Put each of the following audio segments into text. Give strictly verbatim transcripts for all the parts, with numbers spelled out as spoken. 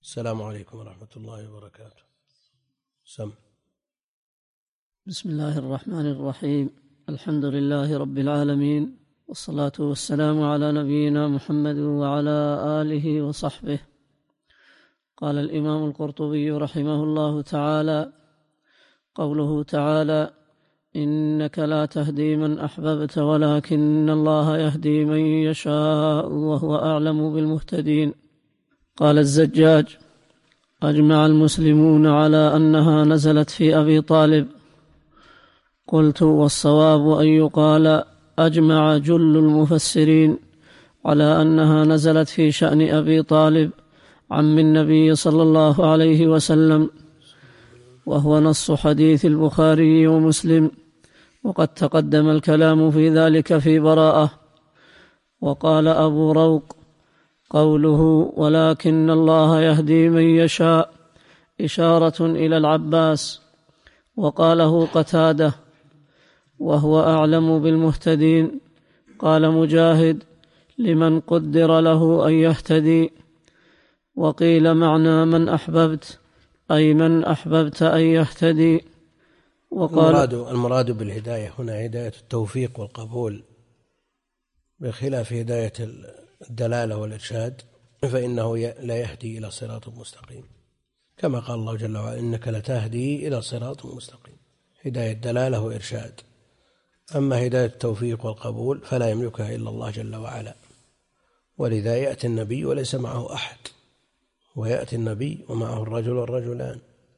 السلام عليكم ورحمة الله وبركاته. سم. بسم الله الرحمن الرحيم. الحمد لله رب العالمين، والصلاة والسلام على نبينا محمد وعلى آله وصحبه. قال الإمام القرطبي رحمه الله تعالى: قوله تعالى: إنك لا تهدي من أحببت ولكن الله يهدي من يشاء وهو أعلم بالمهتدين. قال الزجاج: أجمع المسلمون على أنها نزلت في أبي طالب. قلت: والصواب أن يقال أجمع جل المفسرين على أنها نزلت في شأن أبي طالب عم النبي صلى الله عليه وسلم، وهو نص حديث البخاري ومسلم، وقد تقدم الكلام في ذلك في براءة. وقال أبو روق: قوله ولكن الله يهدي من يشاء إشارة إلى العباس. وقاله قتادة: وهو أعلم بالمهتدين. قال مجاهد: لمن قدر له أن يهتدي. وقيل معنى من أحببت أي من أحببت أن يهتدي. وقال المراد, المراد بالهداية هنا هداية التوفيق والقبول، بخلاف هداية الدلالة والإرشاد فإنه لا يهدي إلى صراط مستقيم، كما قال الله جل وعلا: إنك لتهدي إلى صراط مستقيم. هداية دلالة وإرشاد. أما هداية التوفيق والقبول فلا يملكها إلا الله جل وعلا، ولذا يأتي النبي وليس معه أحد، ويأتي النبي ومعه الرجل والرجلان،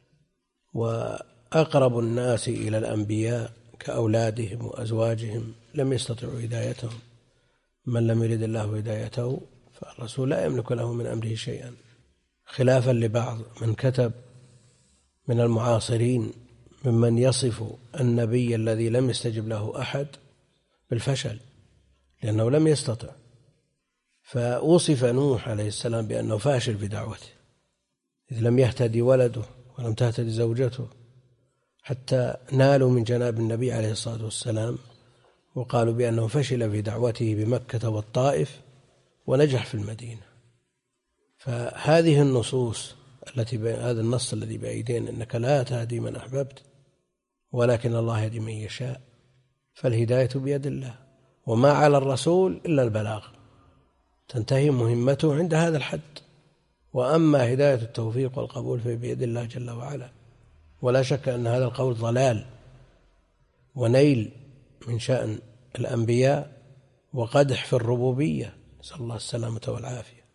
وأقرب الناس إلى الأنبياء كأولادهم وأزواجهم لم يستطيعوا هدايتهم. من لم يرد الله هدايته فالرسول لا يملك له من أمره شيئا، خلافا لبعض من كتب من المعاصرين ممن يصف النبي الذي لم يستجب له أحد بالفشل لأنه لم يستطع. فوصف نوح عليه السلام بأنه فاشل في دعوته، إذ لم يهتدي ولده ولم تهتدي زوجته، حتى نالوا من جناب النبي عليه الصلاة والسلام وقالوا بأنه فشل في دعوته بمكة والطائف ونجح في المدينة. فهذه النصوص التي هذا النص الذي بأيدينا: إنك لا تهدي من أحببت ولكن الله يهدي من يشاء، فالهداية بيد الله، وما على الرسول إلا البلاغ، تنتهي مهمته عند هذا الحد. وأما هداية التوفيق والقبول فبيد الله جل وعلا، ولا شك أن هذا القول ضلال ونيل من شأن الأنبياء وقدح في الربوبية، نسأل الله السلامة والعافية.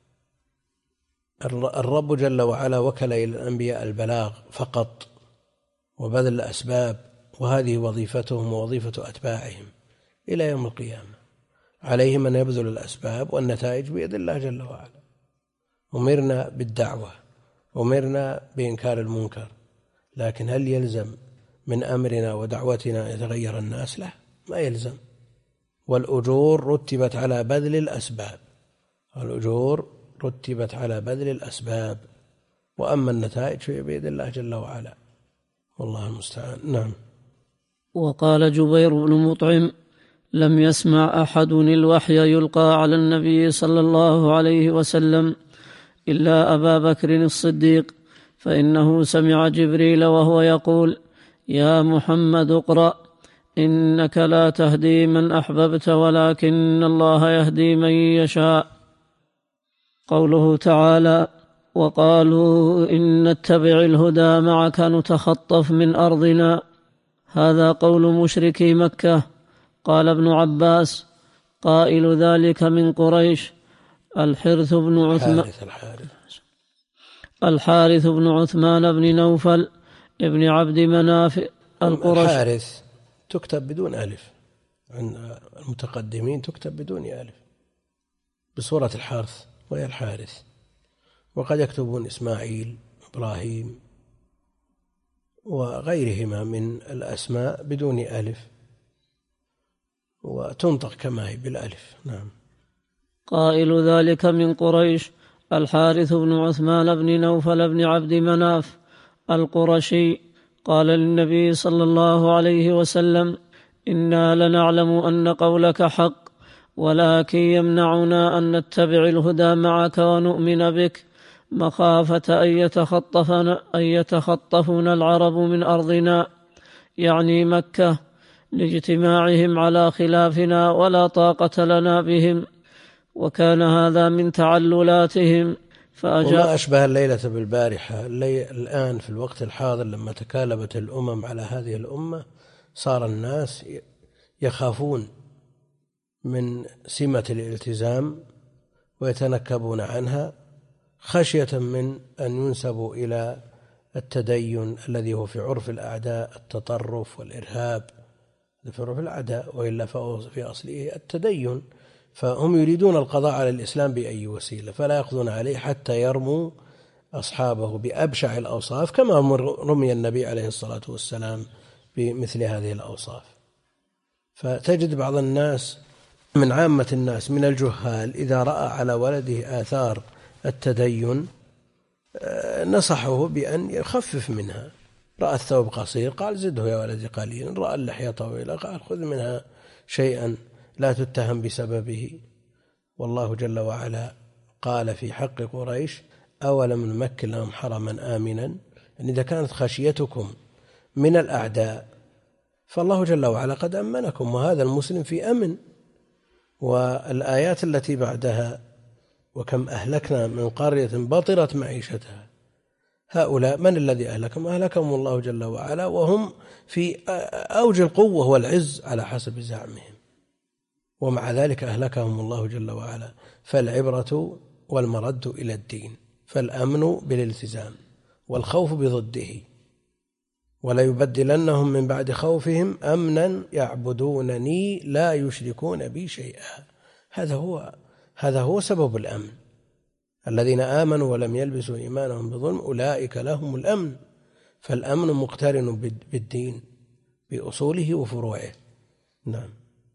الرب جل وعلا وكل إلى الأنبياء البلاغ فقط وبذل الأسباب، وهذه وظيفتهم ووظيفة أتباعهم إلى يوم القيامة. عليهم أن يبذلوا الأسباب، والنتائج بيد الله جل وعلا. أمرنا بالدعوة، أمرنا بإنكار المنكر، لكن هل يلزم من أمرنا ودعوتنا يتغير الناس؟ لا، ما يلزم. والأجور رتبت على بذل الأسباب، الأجور رتبت على بذل الأسباب، وأما النتائج فهي بيد الله جل وعلا، والله المستعان. نعم. وقال جبير بن مطعم: لم يسمع أحد الوحي يلقى على النبي صلى الله عليه وسلم إلا أبا بكر الصديق، فإنه سمع جبريل وهو يقول: يا محمد اقرأ إنك لا تهدي من أحببت ولكن الله يهدي من يشاء. قوله تعالى: وقالوا إن نتبع الهدى معك نتخطف من أرضنا، هذا قول مشركي مكة. قال ابن عباس: قائل ذلك من قريش الحارث بن عثمان الحارث بن عثمان بن نوفل ابن عبد مناف القرشي. الحارث تكتب بدون ألف، عند المتقدمين تكتب بدون ألف بصورة الحرث وهي الحارث، وقد يكتبون إسماعيل إبراهيم وغيرهما من الأسماء بدون ألف، وتنطق كما هي بالألف. نعم. قائل ذلك من قريش الحارث بن عثمان بن نوفل بن عبد مناف القرشي قال للنبي صلى الله عليه وسلم: إنا لنعلم أن قولك حق، ولكن يمنعنا أن نتبع الهدى معك ونؤمن بك مخافة أن يتخطفنا, أن يتخطفنا العرب من أرضنا، يعني مكة، لاجتماعهم على خلافنا ولا طاقة لنا بهم، وكان هذا من تعللاتهم فأجاب. وما أشبه الليلة بالبارحة. اللي الآن في الوقت الحاضر لما تكالبت الأمم على هذه الأمة صار الناس يخافون من سمة الالتزام ويتنكبون عنها خشية من أن ينسبوا إلى التدين الذي هو في عرف الأعداء التطرف والإرهاب، في عرف الأعداء، وإلا في أصله التدين. فهم يريدون القضاء على الإسلام بأي وسيلة، فلا يأخذون عليه حتى يرموا أصحابه بأبشع الأوصاف، كما رمي النبي عليه الصلاة والسلام بمثل هذه الأوصاف. فتجد بعض الناس من عامة الناس من الجهال إذا رأى على ولده آثار التدين نصحه بأن يخفف منها. رأى الثوب قصير قال زده يا ولدي قليلا، رأى اللحية طويلة قال خذ منها شيئا لا تتهم بسببه. والله جل وعلا قال في حق قريش أولم نمكن لهم حرما آمنا، يعني إذا كانت خشيتكم من الأعداء فالله جل وعلا قد أمنكم، وهذا المسلم في أمن. والآيات التي بعدها وكم أهلكنا من قرية بطرت معيشتها، هؤلاء من الذي أهلكهم؟ أهلكهم الله جل وعلا وهم في أوج القوة والعز على حسب زعمهم، ومع ذلك أهلكهم الله جل وعلا. فالعبرة والمرد إلى الدين، فالأمن بالالتزام والخوف بضده. ولا يبدلنهم من بعد خوفهم أمنا يعبدونني لا يشركون بي شيئا. هذا هو هذا هو سبب الأمن. الذين آمنوا ولم يلبسوا إيمانهم بظلم أولئك لهم الأمن. فالأمن مقترن بالدين بأصوله وفروعه. نعم.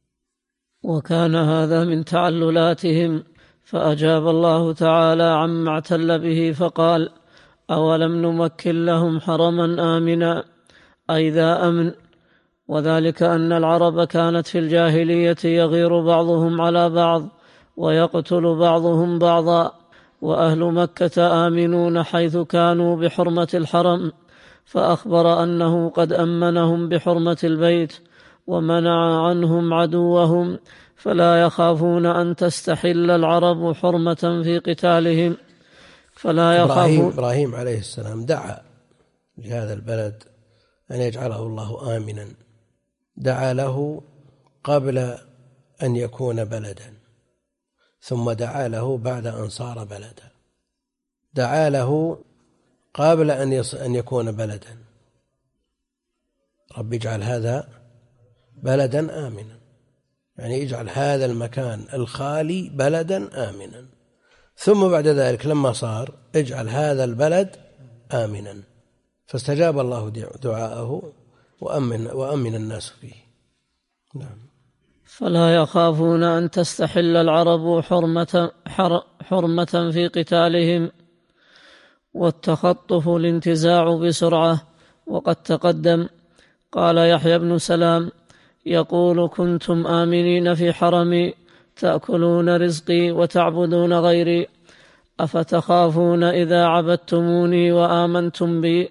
وكان هذا من تعللاتهم، فأجاب الله تعالى عما اعتل به فقال أولم نمكن لهم حرما آمنا، أي ذا أمن. وذلك أن العرب كانت في الجاهلية يغير بعضهم على بعض ويقتل بعضهم بعضا، وأهل مكة آمنون حيث كانوا بحرمة الحرم، فأخبر أنه قد أمنهم بحرمة البيت ومنع عنهم عدوهم، فلا يخافون أن تستحل العرب حرمة في قتالهم. فلا يخافون. إبراهيم عليه السلام دعا لهذا البلد أن يجعله الله آمنا، دعا له قبل أن يكون بلدا، ثم دعا له بعد أن صار بلدا. دعا له قبل أن يكون بلدا، رب اجعل هذا بلدا آمنا، يعني اجعل هذا المكان الخالي بلدا آمنا. ثم بعد ذلك لما صار اجعل هذا البلد آمنا، فاستجاب الله دعاءه وأمن, وأمن الناس فيه. نعم. فلا يخافون أن تستحل العرب حرمة, حرمة في قتالهم. والتخطف الانتزاع بسرعة، وقد تقدم. قال يحيى بن سلام يقول كنتم آمنين في حرمي تأكلون رزقي وتعبدون غيري، أفتخافون إذا عبدتموني وآمنتم بي؟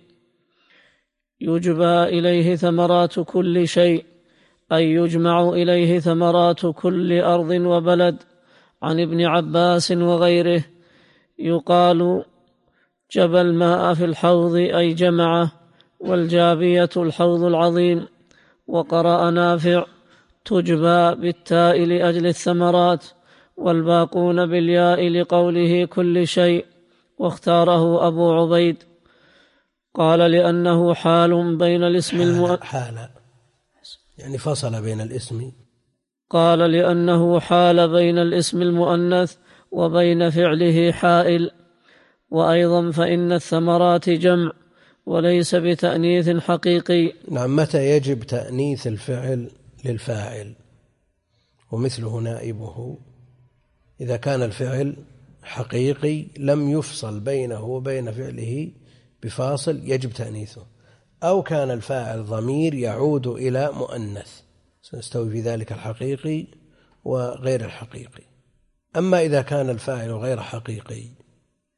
يجبى إليه ثمرات كل شيء، أي يجمع إليه ثمرات كل أرض وبلد. عن ابن عباس وغيره يقال جبى الماء في الحوض أي جمعه، والجابية الحوض العظيم. وقرأ نافع تجبى بالتاء لأجل الثمرات، والباقون بالياء لقوله كل شيء، واختاره أبو عبيد. قال لأنه حال بين الاسم المؤنث، حال يعني فصل بين الاسم. قال لأنه حال بين الاسم المؤنث وبين فعله حائل. وأيضا فإن الثمرات جمع وليس بتأنيث حقيقي. نعم. متى يجب تأنيث الفعل للفاعل ومثله نائبه؟ إذا كان الفعل حقيقي لم يفصل بينه وبين فعله بفاصل يجب تأنيثه، أو كان الفاعل ضمير يعود إلى مؤنث، سنستوي في ذلك الحقيقي وغير الحقيقي. أما إذا كان الفاعل غير حقيقي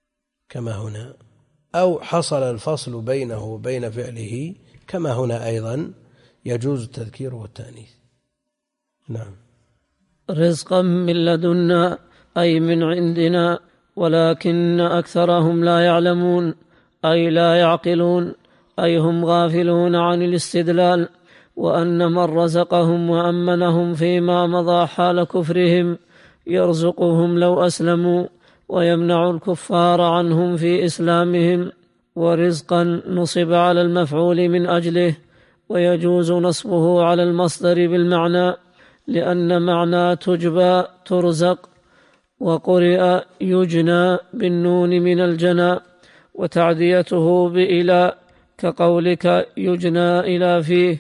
كما هنا، أو حصل الفصل بينه وبين فعله كما هنا أيضا يجوز التذكير والتأنيث. نعم. رزقا من لدنا أي من عندنا، ولكن أكثرهم لا يعلمون أي لا يعقلون، أي هم غافلون عن الاستدلال، وأن من رزقهم وأمنهم فيما مضى حال كفرهم يرزقهم لو أسلموا، ويمنع الكفار عنهم في إسلامهم. ورزقا نصب على المفعول من أجله، ويجوز نصبه على المصدر بالمعنى، لأن معنى تجبى ترزق، وقرئ يجنى بالنون من الجنى، وتعديته بإلى كقولك يجنى إلى فيه،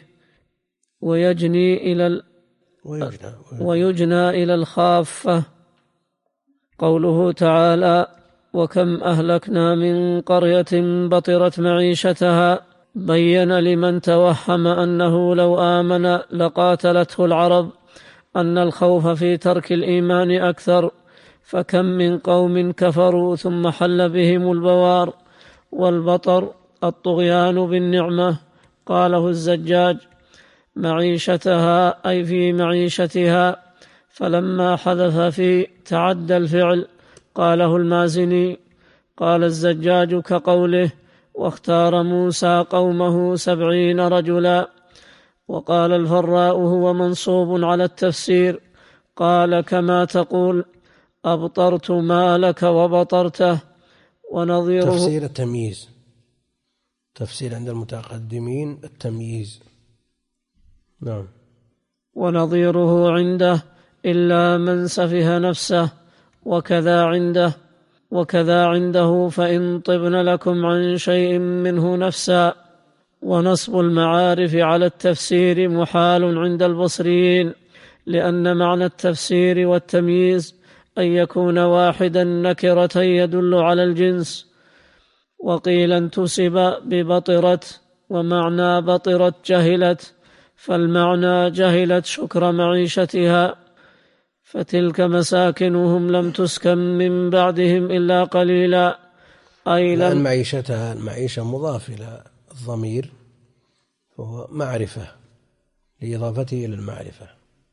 ويجني إلى ال... ويجنى, ويجنى إلى الخافة. قوله تعالى وكم أهلكنا من قرية بطرت معيشتها، بين لمن توهم أنه لو آمن لقاتلته العرب أن الخوف في ترك الإيمان أكثر، فكم من قوم كفروا ثم حل بهم البوار. والبطر الطغيان بالنعمة. قاله الزجاج معيشتها أي في معيشتها، فلما حذف في تعدى الفعل. قاله المازني. قال الزجاج كقوله واختار موسى قومه سبعين رجلا. وقال الفراء هو منصوب على التفسير، قال كما تقول أبطرت مالك وبطرته. ونظيره تفسير التمييز، تفسير عند المتقدمين التمييز. نعم. ونظيره عنده إلا من سفه نفسه، وكذا عنده وكذا عنده فإن طبن لكم عن شيء منه نفسا. ونصب المعارف على التفسير محال عند البصريين، لأن معنى التفسير والتمييز أن يكون واحدا نكرة يدل على الجنس. وقيل انتسب ببطرت، ومعنى بطرت جهلت، فالمعنى جهلت شكر معيشتها. فتلك مساكنهم لم تسكن من بعدهم إلا قليلا، أي لأن معيشتها المعيشة مضاف إلى الضمير، فهو معرفة لإضافته إلى المعرفة،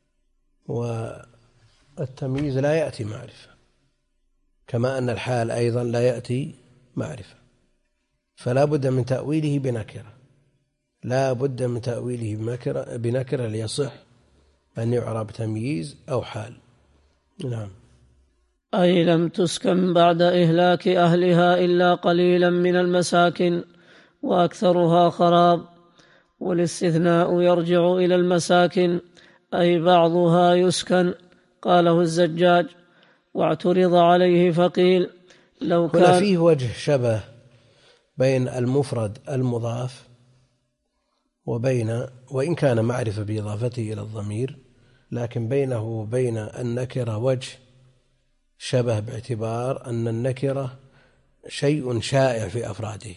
والتمييز لا يأتي معرفة، كما أن الحال أيضا لا يأتي معرفة، فلا بد من تأويله بنكرة، لا بد من تأويله بنكرة, بنكرة ليصح أن يعرب تمييز أو حال. نعم. أي لم تسكن بعد إهلاك أهلها إلا قليلا من المساكن، وأكثرها خراب. والاستثناء يرجع إلى المساكن، أي بعضها يسكن. قاله الزجاج. واعترض عليه فقيل لو كان هنا فيه وجه شبه بين المفرد المضاف وبين، وإن كان معرفة بإضافته إلى الضمير، لكن بينه وبين النكرة وجه شبه باعتبار أن النكرة شيء شائع في أفراده،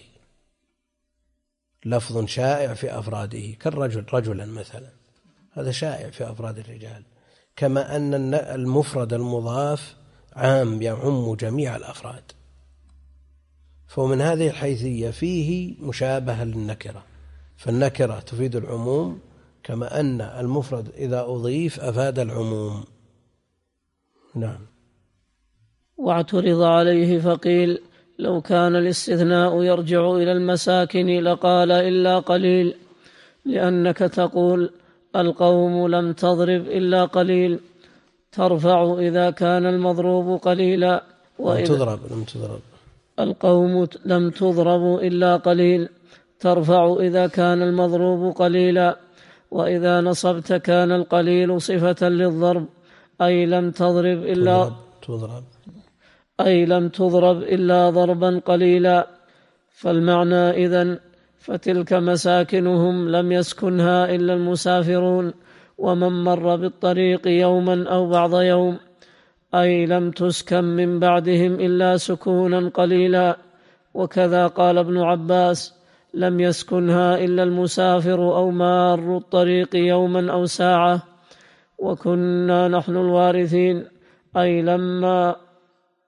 لفظ شائع في أفراده، كالرجل رجلا مثلا، هذا شائع في أفراد الرجال، كما أن المفرد المضاف عام يعم جميع الأفراد، فمن هذه الحيثية فيه مشابهة للنكرة، فالنكرة تفيد العموم، كما أن المفرد إذا أضيف أفاد العموم. نعم. واعترض عليه فقيل لو كان الاستثناء يرجع إلى المساكن لقال إلا قليل، لأنك تقول القوم لم تضرب إلا قليل، ترفع إذا كان المضروب قليلا، لم تضرب لم تضرب القوم لم تضرب إلا قليل، ترفع إذا كان المضروب قليلا. وإذا نصبت كان القليل صفة للضرب، أي لم تضرب إلا تضرب أي لم تضرب إلا ضربا قليلا. فالمعنى إذن فتلك مساكنهم لم يسكنها إلا المسافرون ومن مر بالطريق يوما أو بعض يوم، أي لم تسكن من بعدهم إلا سكونا قليلا. وكذا قال ابن عباس لم يسكنها إلا المسافر أو مار الطريق يوما أو ساعة. وكنا نحن الوارثين، أي لما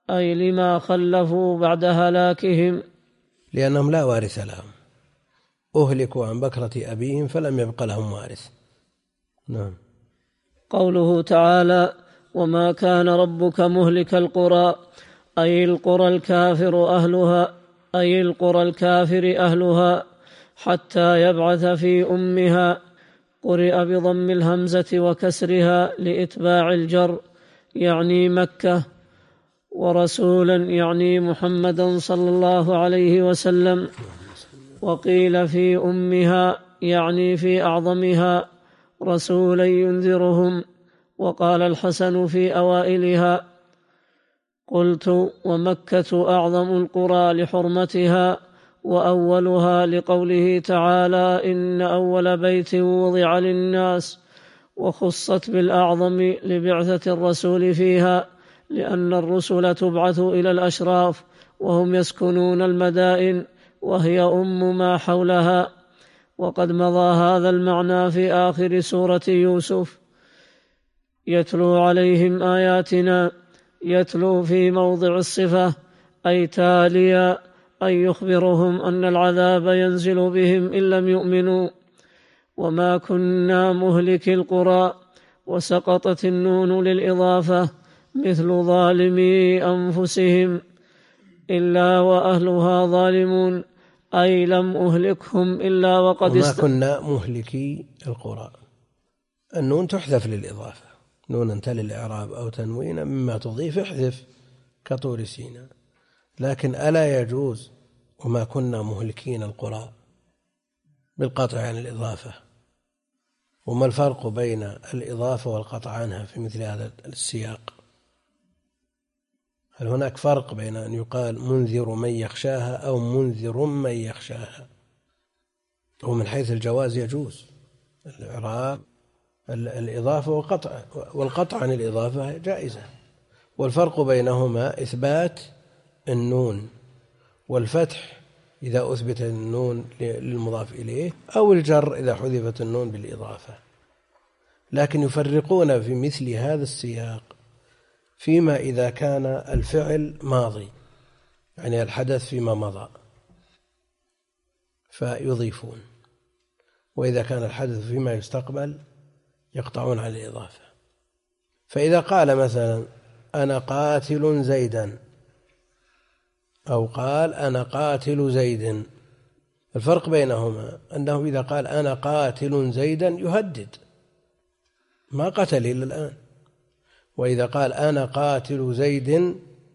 أي لما خلفوا بعد هلاكهم، لأنهم لا وارث لهم، أهلكوا عن بكرة أبيهم فلم يبق لهم وارث. نعم. قوله تعالى: وما كان ربك مهلك القرى، أي القرى الكافر أهلها أي القرى الكافر أهلها حتى يبعث في أمها. قرئ بضم الهمزة وكسرها لإتباع الجر، يعني مكة، ورسولا يعني محمدا صلى الله عليه وسلم. وقيل في أمها يعني في أعظمها، رسولا ينذرهم. وقال الحسن في أوائلها. قلت: ومكة أعظم القرى لحرمتها، وأولها لقوله تعالى: إن أول بيت وضع للناس. وخصت بالأعظم لبعثة الرسول فيها، لأن الرسل تبعث إلى الأشراف وهم يسكنون المدائن، وهي أم ما حولها. وقد مضى هذا المعنى في آخر سورة يوسف: يتلو عليهم آياتنا. يتلو في موضع الصفة، أي تاليا، أي يخبرهم أن العذاب ينزل بهم إن لم يؤمنوا. وما كنا مهلك القرى، وسقطت النون للإضافة، مثل ظالمي أنفسهم، إلا وأهلها ظالمون، أي لم أهلكهم إلا وقد وما است... كنا مهلكي القرى، النون تحذف للإضافة، نون تل الإعراب أو تنوين مما تضيف احذف كطور سيناء. لكن ألا يجوز وما كنا مهلكين القرى بالقطع عن الإضافة؟ وما الفرق بين الإضافة والقطع عنها في مثل هذا السياق؟ هل هناك فرق بين أن يقال منذر من يخشاها أو منذر من يخشاها؟ ومن حيث الجواز يجوز الإعراب الإضافة والقطع، والقطع عن الإضافة جائزة. والفرق بينهما إثبات النون والفتح إذا أثبت النون للمضاف إليه، أو الجر إذا حذفت النون بالإضافة. لكن يفرقون في مثل هذا السياق فيما إذا كان الفعل ماضي، يعني الحدث فيما مضى، فيضيفون، وإذا كان الحدث فيما يستقبل يقطعون على الإضافة. فإذا قال مثلا أنا قاتل زيدا، أو قال أنا قاتل زيد، الفرق بينهما أنه إذا قال أنا قاتل زيدا يهدد، ما قتل إلا الآن. وإذا قال أنا قاتل زيد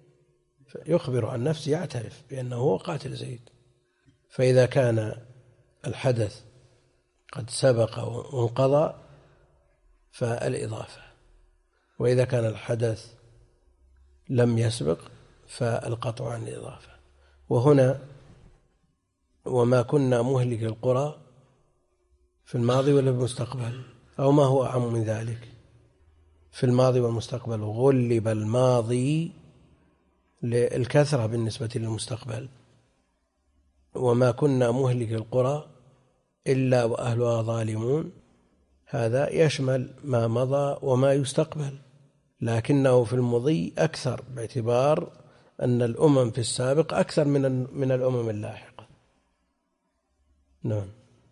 يخبر عن نفسه، يعترف بأنه هو قاتل زيد. فإذا كان الحدث قد سبق وانقضى فالإضافة، وإذا كان الحدث لم يسبق فالقطع عن الإضافة. وهنا وما كنا مهلك القرى في الماضي ولا بالمستقبل، أو ما هو أعم من ذلك؟ في الماضي والمستقبل، غلب الماضي للكثرة بالنسبة للمستقبل. وما كنا مهلك القرى إلا وأهلها ظالمون، هذا يشمل ما مضى وما يستقبل، لكنه في المضي أكثر، باعتبار أن الأمم في السابق أكثر من من الأمم اللاحقة. نعم.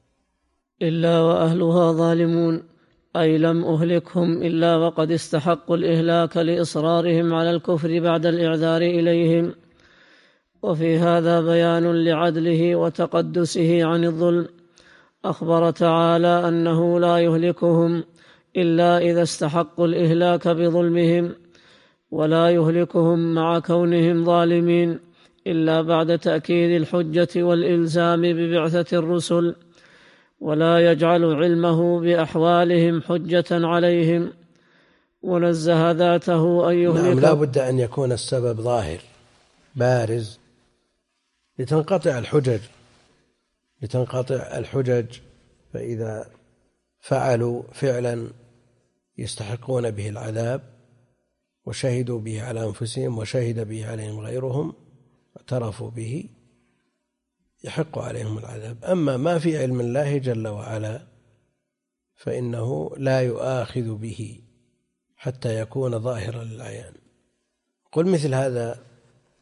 إلا وأهلها ظالمون، أي لم أهلكهم إلا وقد استحقوا الإهلاك لإصرارهم على الكفر بعد الإعذار إليهم. وفي هذا بيان لعدله وتقدسه عن الظلم. أخبر تعالى أنه لا يهلكهم إلا إذا استحقوا الإهلاك بظلمهم، ولا يهلكهم مع كونهم ظالمين إلا بعد تأكيد الحجة والإلزام ببعثة الرسل، ولا يجعل علمه بأحوالهم حجة عليهم، ونزه ذاته أن يهلك. نعم، لا بد أن يكون السبب ظاهر بارز لتنقطع الحجج لتنقطع الحجج فإذا فعلوا فعلا يستحقون به العذاب وشهدوا به على أنفسهم وشهد به عليهم غيرهم واعترفوا به، يحق عليهم العذاب. أما ما في علم الله جل وعلا فإنه لا يؤاخذ به حتى يكون ظاهرا للعيان. قل مثل هذا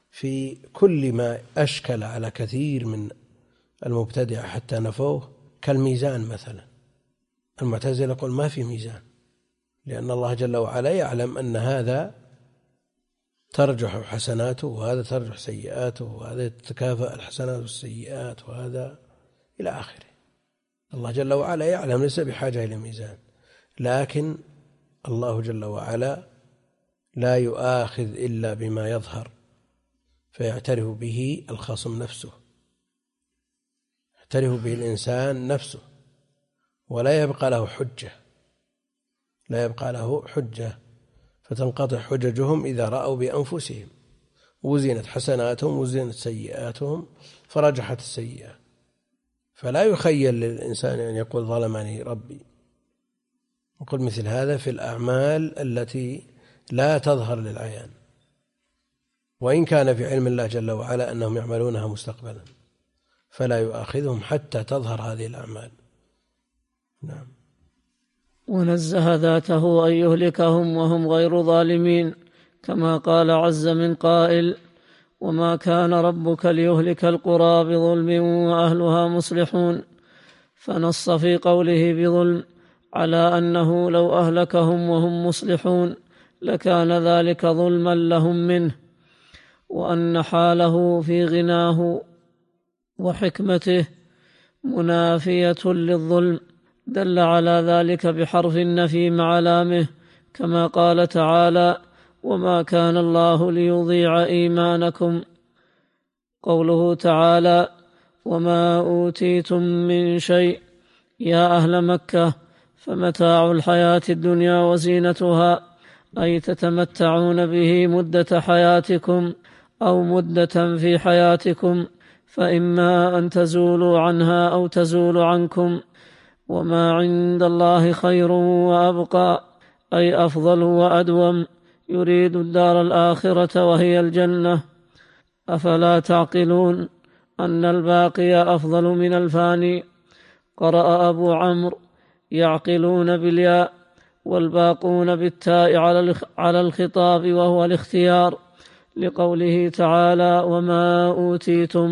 في كل ما أشكل على كثير من المبتدعة حتى نفوه، كالميزان مثلا. المعتزلة يقول ما في ميزان، لأن الله جل وعلا يعلم أن هذا ترجح حسناته وهذا ترجح سيئاته، وهذا تتكافأ الحسنات والسيئات، وهذا إلى آخره. الله جل وعلا يعلم، ليس بحاجة إلى ميزان. لكن الله جل وعلا لا يؤاخذ إلا بما يظهر، فيعترف به الخصم نفسه، يعترف به الإنسان نفسه، ولا يبقى له حجة، لا يبقى له حجة، فتنقطع حججهم إذا رأوا بأنفسهم وزنت حسناتهم وزنت سيئاتهم فرجحت السيئة. فلا يخيل للإنسان أن يقول ظلمني ربي. وقل مثل هذا في الأعمال التي لا تظهر للعيان، وإن كان في علم الله جل وعلا أنهم يعملونها مستقبلا، فلا يؤاخذهم حتى تظهر هذه الأعمال. نعم. ونزه ذاته أن يهلكهم وهم غير ظالمين، كما قال عز من قائل: وما كان ربك ليهلك القرى بظلم وأهلها مصلحون. فنص في قوله بظلم على أنه لو أهلكهم وهم مصلحون لكان ذلك ظلما لهم منه، وأن حاله في غناه وحكمته منافية للظلم، دل على ذلك بحرف النفي مع لامه، كما قال تعالى: وما كان الله ليضيع إيمانكم. قوله تعالى: وما أوتيتم من شيء يا أهل مكة فمتاع الحياة الدنيا وزينتها، أي تتمتعون به مدة حياتكم أو مدة في حياتكم، فإما أن تزولوا عنها أو تزول عنكم، وما عند الله خير وأبقى، أي أفضل وأدوم، يريد الدار الآخرة وهي الجنة. أفلا تعقلون أن الباقي أفضل من الفاني؟ قرأ أبو عمرو: يعقلون بالياء، والباقون بالتاء على الخطاب وهو الاختيار، لقوله تعالى: وما أوتيتم.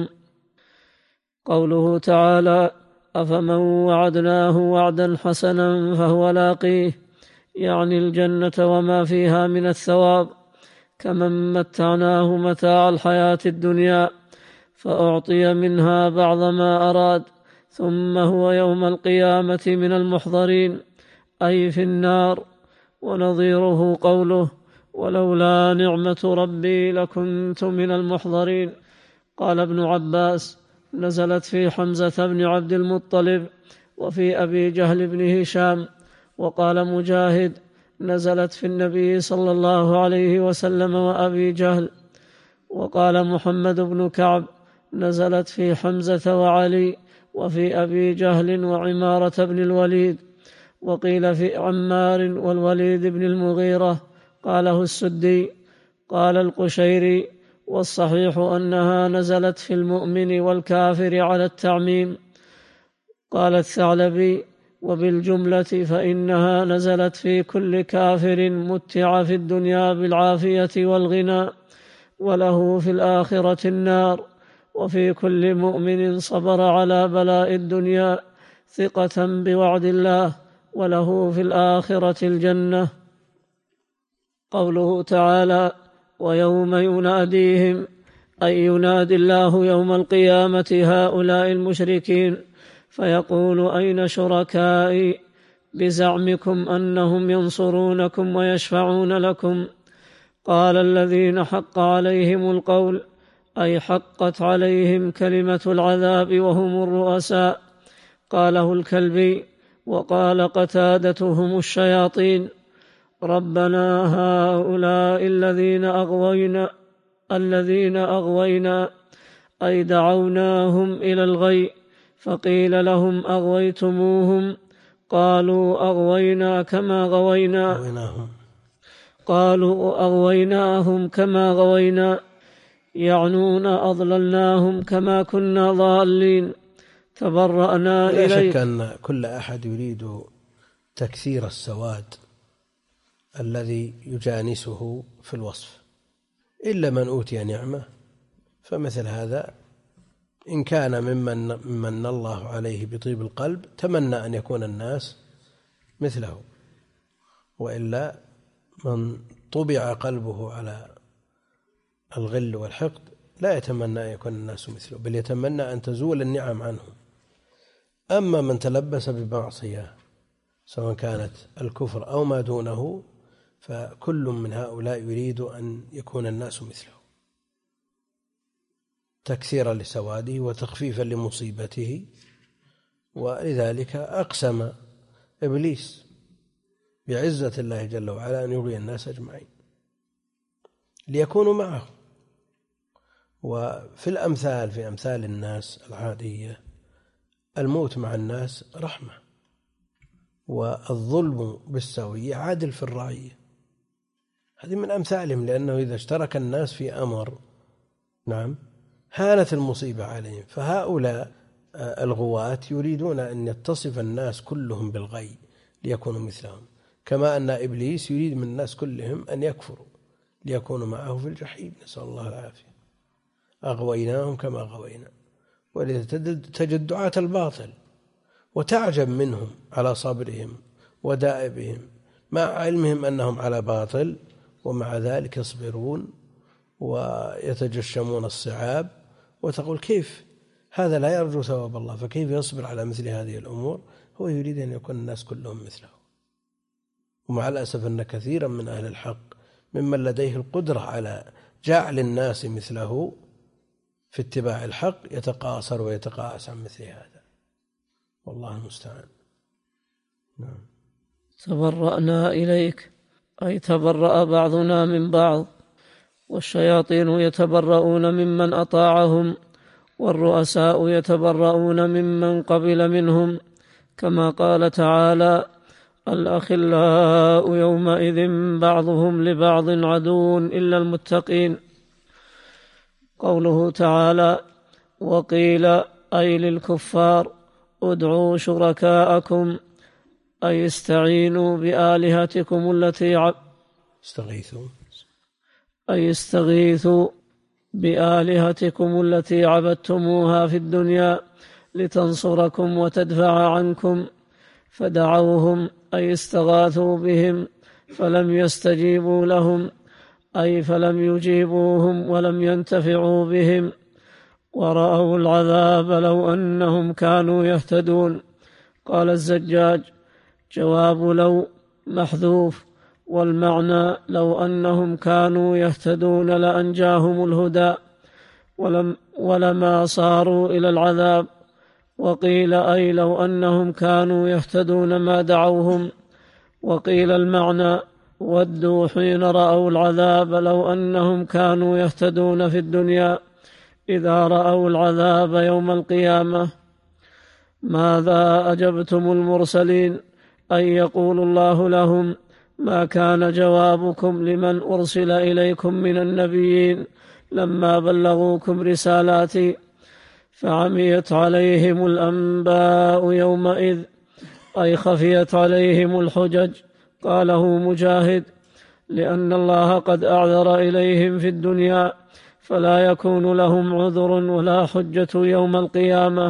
قوله تعالى: أفمن وعدناه وعدا حسنا فهو لاقيه، يعني الجنة وما فيها من الثواب، كمن متعناه متاع الحياة الدنيا فأعطي منها بعض ما أراد، ثم هو يوم القيامة من المحضرين، أي في النار. ونظيره قوله: ولولا نعمة ربي لكنت من المحضرين. قال ابن عباس: نزلت في حمزة بن عبد المطلب وفي أبي جهل بن هشام. وقال مجاهد: نزلت في النبي صلى الله عليه وسلم وأبي جهل. وقال محمد بن كعب: نزلت في حمزة وعلي وفي أبي جهل وعمارة بن الوليد. وقيل في عمار والوليد بن المغيرة، قاله السدي. قال القشيري: والصحيح أنها نزلت في المؤمن والكافر على التعميم. قال الثعلبي: وبالجملة فإنها نزلت في كل كافر متع في الدنيا بالعافية والغنى وله في الآخرة النار، وفي كل مؤمن صبر على بلاء الدنيا ثقة بوعد الله وله في الآخرة الجنة. قوله تعالى: ويوم يناديهم، أي ينادي الله يوم القيامة هؤلاء المشركين فيقول: أين شركائي بزعمكم أنهم ينصرونكم ويشفعون لكم؟ قال: الذين حق عليهم القول، أي حقت عليهم كلمة العذاب وهم الرؤساء. قاله الكلبي. وقال قتادة: هم الشياطين. ربنا هؤلاء الذين أغوينا الذين أغوينا أي دعوناهم إلى الغي، فقيل لهم: أغويتموهم؟ قالوا: أغوينا كما غوينا قالوا أغويناهم كما غوينا، يعنون أضللناهم كما كنا ضالين، تبرأنا إليك. لا شك أن كل أحد يريد تكثير السواد الذي يجانسه في الوصف، إلا من أوتي نعمة فمثل هذا إن كان ممن من الله عليه بطيب القلب تمنى أن يكون الناس مثله، وإلا من طبع قلبه على الغل والحقد لا يتمنى أن يكون الناس مثله، بل يتمنى أن تزول النعم عنه. أما من تلبس بمعصية سواء كانت الكفر أو ما دونه فكل من هؤلاء يريد أن يكون الناس مثله تكثيرا لسواده وتخفيفا لمصيبته. ولذلك أقسم إبليس بعزة الله جل وعلا أن يغوي الناس أجمعين ليكونوا معه. وفي الأمثال في أمثال الناس العادية الموت مع الناس رحمة، والظلم بالسوية عادل في الرعية. هذه من أمثالهم، لأنه إذا اشترك الناس في أمر نعم هانت المصيبة عليهم. فهؤلاء الغواة يريدون أن يتصف الناس كلهم بالغي ليكونوا مثلهم، كما أن إبليس يريد من الناس كلهم أن يكفروا ليكونوا معه في الجحيم، نسأل الله العافية. أغويناهم كما غوينا. ولذا تجد دعاة الباطل وتعجب منهم على صبرهم ودائبهم مع علمهم أنهم على باطل، ومع ذلك يصبرون ويتجشمون الصعاب، وتقول كيف هذا لا يرجو ثواب الله فكيف يصبر على مثل هذه الأمور؟ هو يريد أن يكون الناس كلهم مثله. ومع الأسف أن كثيرا من أهل الحق ممن لديه القدرة على جعل الناس مثله في اتباع الحق يتقاصر ويتقاعس عن مثل هذا، والله المستعان. نعم. تبرأنا إليك أي تبرأ بعضنا من بعض، والشياطين يتبرؤون ممن أطاعهم، والرؤساء يتبرؤون ممن قبل منهم، كما قال تعالى: الأخلاء يومئذ بعضهم لبعض عدو إلا المتقين. قوله تعالى: وقيل أي للكفار ادعوا شركاءكم أي استعينوا بآلهتكم التي عب استغيثوا أي استغيثوا بآلهتكم التي عبدتموها في الدنيا لتنصركم وتدفع عنكم، فدعوهم أي استغاثوا بهم فلم يستجيبوا لهم أي فلم يجيبوهم ولم ينتفعوا بهم، ورأوا العذاب لو أنهم كانوا يهتدون. قال الزجاج: جواب لو محذوف، والمعنى لو أنهم كانوا يهتدون لأنجاهم الهدى ولم ولما صاروا إلى العذاب. وقيل أي لو أنهم كانوا يهتدون ما دعوهم. وقيل المعنى ودوا حين رأوا العذاب لو أنهم كانوا يهتدون في الدنيا إذا رأوا العذاب يوم القيامة. ماذا أجبتم المرسلين؟ أي يقول الله لهم: ما كان جوابكم لمن أرسل إليكم من النبيين لما بلغوكم رسالاتي، فعميت عليهم الأنباء يومئذ أي خفيت عليهم الحجج. قاله مجاهد: لأن الله قد أعذر إليهم في الدنيا فلا يكون لهم عذر ولا حجة يوم القيامة.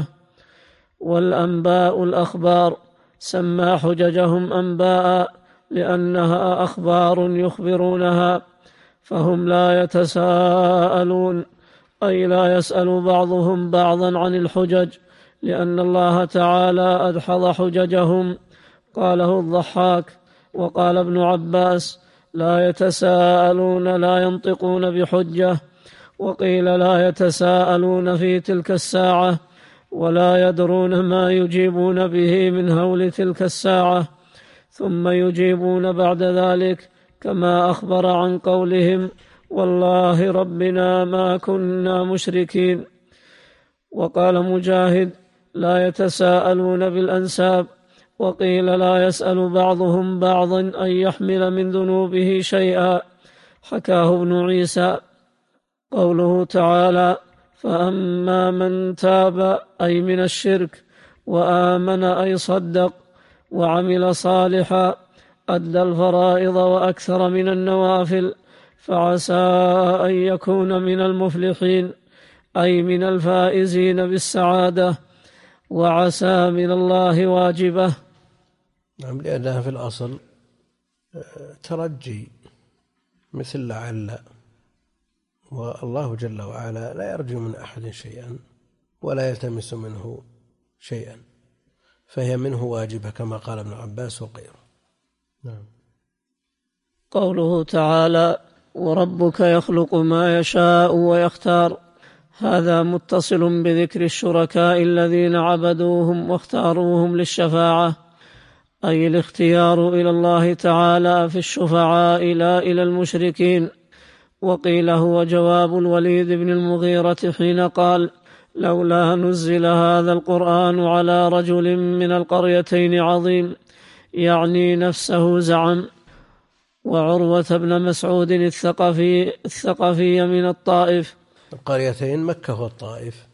والأنباء الأخبار، سمى حججهم أنباء لأنها أخبار يخبرونها، فهم لا يتساءلون أي لا يسأل بعضهم بعضا عن الحجج، لأن الله تعالى أدحض حججهم. قاله الضحاك. وقال ابن عباس: لا يتساءلون لا ينطقون بحجة. وقيل لا يتساءلون في تلك الساعة ولا يدرون ما يجيبون به من هول تلك الساعة، ثم يجيبون بعد ذلك، كما أخبر عن قولهم: والله ربنا ما كنا مشركين. وقال مجاهد: لا يتساءلون بالأنساب. وقيل لا يسأل بعضهم بعضا أن يحمل من ذنوبه شيئا، حكاه ابن عيسى. قوله تعالى: فأما من تاب أي من الشرك، وآمن أي صدق، وعمل صالحا أدى الفرائض وأكثر من النوافل، فعسى أن يكون من المفلحين. أي من الفائزين بالسعادة، وعسى من الله واجبة. نعم، لأنها في الأصل ترجي مثل لعل، والله جل وعلا لا يرجو من أحد شيئا ولا يلتمس منه شيئا، فهي منه واجبة كما قال ابن عباس وغيره. نعم. قوله تعالى: وربك يخلق ما يشاء ويختار، هذا متصل بذكر الشركاء الذين عبدوهم واختاروهم للشفاعة، أي الاختيار إلى الله تعالى في الشفعاء لا إلى المشركين. وقيل هو جواب الوليد بن المغيرة حين قال: لولا نزل هذا القرآن على رجل من القريتين عظيم، يعني نفسه زعم. وعروة بن مسعود الثقفي, الثقفي من الطائف. القريتين مكة والطائف،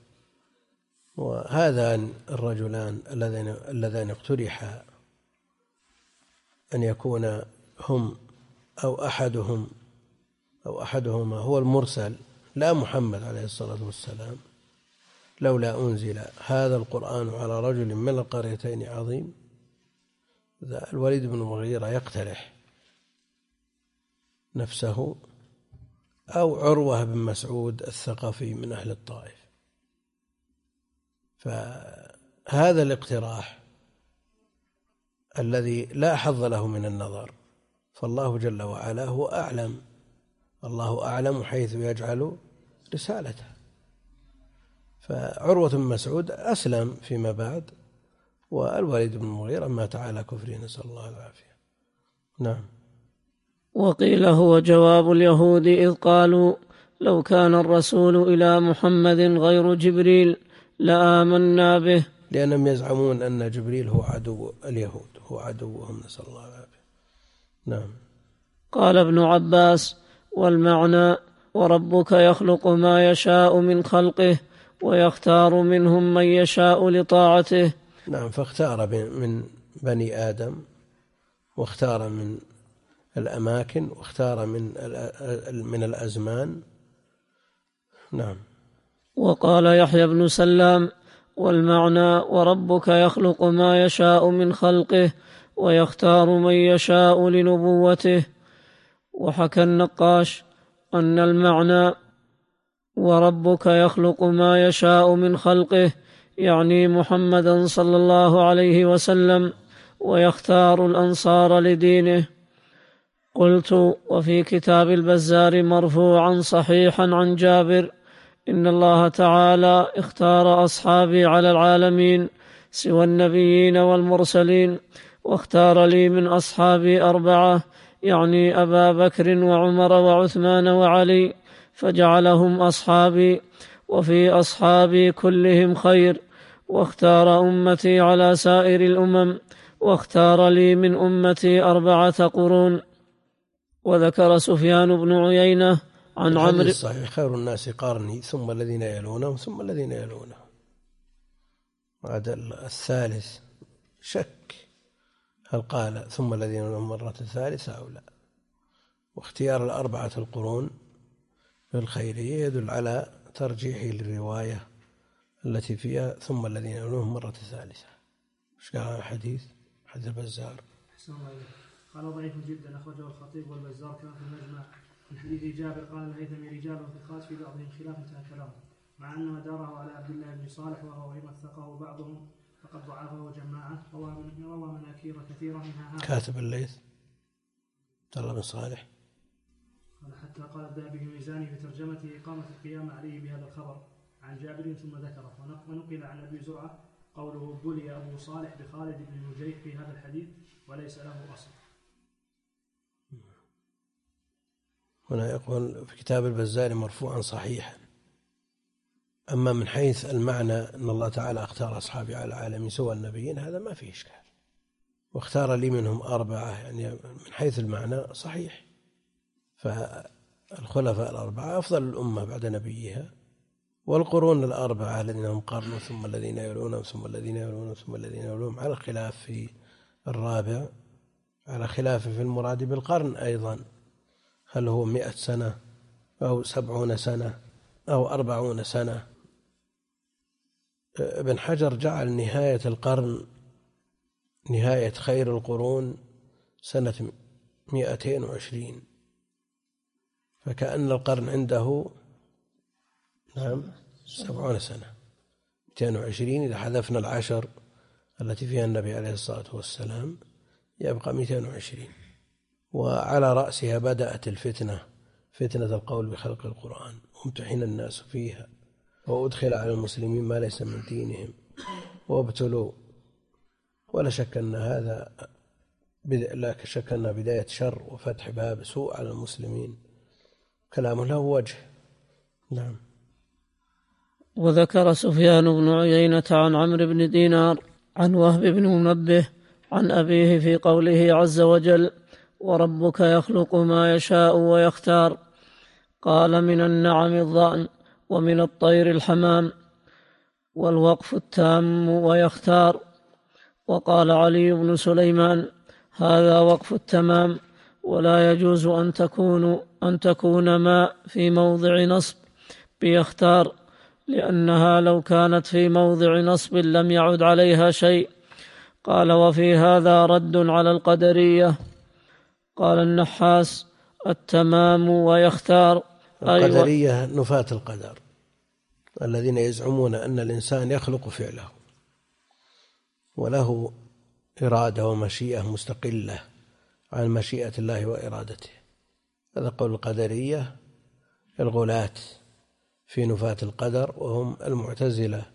وهذان الرجلان اللذين اللذان اقترحا أن يكون هم أو أحدهم أو أحدهما هو المرسل لا محمد عليه الصلاة والسلام، لولا أنزل هذا القرآن على رجل من القريتين عظيم. الوليد بن المغيرة يقترح نفسه أو عروة بن مسعود الثقفي من أهل الطائف. فهذا الاقتراح الذي لا حظ له من النظر، فالله جل وعلا هو أعلم، الله أعلم حيث يجعل رسالته. فعروة بن مسعود أسلم فيما بعد، والوليد بن المغيرة مات على كفره، نسأل الله العافية. نعم. وقيل هو جواب اليهود إذ قالوا: لو كان الرسول إلى محمد غير جبريل لآمنا به، لأنهم يزعمون أن جبريل هو عدو اليهود، هو عدوهم، نسأل الله العافية. نعم. قال ابن عباس: والمعنى: وربك يخلق ما يشاء من خلقه ويختار منهم من يشاء لطاعته. نعم، فاختار من بني آدم، واختار من الأماكن، واختار من من الأزمان. نعم. وقال يحيى بن سلام: والمعنى: وربك يخلق ما يشاء من خلقه ويختار من يشاء لنبوته. وحكى النقاش أن المعنى: وربك يخلق ما يشاء من خلقه، يعني محمدا صلى الله عليه وسلم، ويختار الأنصار لدينه. قلت: وفي كتاب البزار مرفوعا صحيحا عن جابر: إن الله تعالى اختار أصحابي على العالمين سوى النبيين والمرسلين، واختار لي من أصحابي أربعة، يعني أبا بكر وعمر وعثمان وعلي، فجعلهم أصحابي، وفي أصحابي كلهم خير، واختار أمتي على سائر الأمم، واختار لي من أمتي أربعة قرون. وذكر سفيان بن عيينة عن عمرو: صحيح: خير الناس قرني ثم الذين يلونهم ثم الذين يلونهم. هذا الثالث شك، هل قال ثم الذين يلونهم مرة ثالثة أو لا؟ واختيار الأربعة القرون للخيرية يدل على ترجيحه للرواية التي فيها ثم الذين يلونهم مرة ثالثة. ايش قال الحديث؟ حديث البزار. قال ضعيف جدا، أخرجه الخطيب والبزار كما في المجمع من حديث جابر. قال الهيثمي: رجال ثقات في بعضهم خلاف انتهى كلامه، مع أن مداره على عبد الله بن صالح وهو إن وثقه بعضهم فقد ضعفه جماعة، روى مناكير كثيرة منها هذا. كاتب الليث عبد الله بن صالح. قال حتى قال الذهبي في ميزانه في ترجمته: إقامة القيامة عليه بهذا الخبر عن جابر ثم ذكره. ونقل عن أبي زرعة قوله: بلي أبو صالح بخالد بن نجيح في هذا الحديث وليس له أصل. هنا يقول في كتاب البزار مرفوعا صحيحا. أما من حيث المعنى أن الله تعالى اختار أصحابي على العالمين سوى النبيين، هذا ما فيه إشكال. واختار لي منهم أربعة، يعني من حيث المعنى صحيح. فالخلفاء الأربعة أفضل الأمة بعد نبيها، والقرون الأربعة الذين هم قرن ثم الذين يلونهم ثم الذين يلونهم ثم الذين يلونهم، على خلاف في الرابع، على خلاف في المراد بالقرن أيضا، هل هو مئة سنة أو سبعون سنة أو أربعون سنة ابن حجر جعل نهاية القرن نهاية خير القرون سنة مئتين وعشرين، فكأن القرن عنده نعم سبعون سنة. مئتين وعشرين إذا حذفنا العشر التي فيها النبي عليه الصلاة والسلام يبقى مئتين وعشرين. وعلى رأسها بدأت الفتنة، فتنة القول بخلق القرآن، وامتحن الناس فيها، وأدخل على المسلمين ما ليس من دينهم وابتلوا. ولا شك أن هذا لا شك أن بداية شر وفتح باب سوء على المسلمين. كلام له وجه. نعم. وذكر سفيان بن عيينة عن عمرو بن دينار عن وهب بن منبه عن أبيه في قوله عز وجل: وربك يخلق ما يشاء ويختار. قال: من النعم الضأن، ومن الطير الحمام، والوقف التام ويختار. وقال علي بن سليمان: هذا وقف التمام، ولا يجوز أن تكون أن تكون ما في موضع نصب بيختار، لأنها لو كانت في موضع نصب لم يعد عليها شيء. قال: وفي هذا رد على القدرية. قال النحاس: التمام ويختار. القدرية نفاة القدر، الذين يزعمون أن الإنسان يخلق فعله وله إرادة ومشيئة مستقلة عن مشيئة الله وإرادته. هذا قول القدرية الغلاة في نفاة القدر، وهم المعتزلة،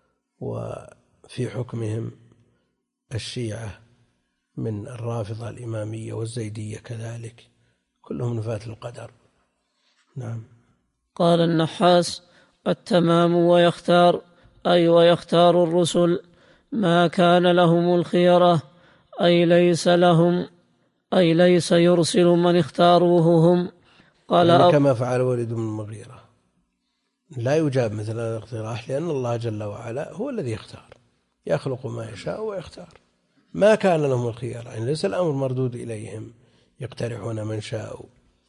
وفي حكمهم الشيعة من الرافضة الإمامية والزيدية كذلك، كلهم نفاة القدر. نعم. قال النحاس: التمام ويختار، أي ويختار الرسل ما كان لهم الخيرة، أي ليس لهم أي ليس يرسل من اختاروه هم. قال يعني كما فعل وليد بن المغيرة. لا يجاب مثل هذا الاقتراح، لأن الله جل وعلا هو الذي يختار، يخلق ما يشاء ويختار، ما كان لهم الخيرة، يعني ليس الأمر مردود إليهم يقترحون من شاءوا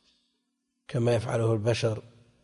كما يفعله البشر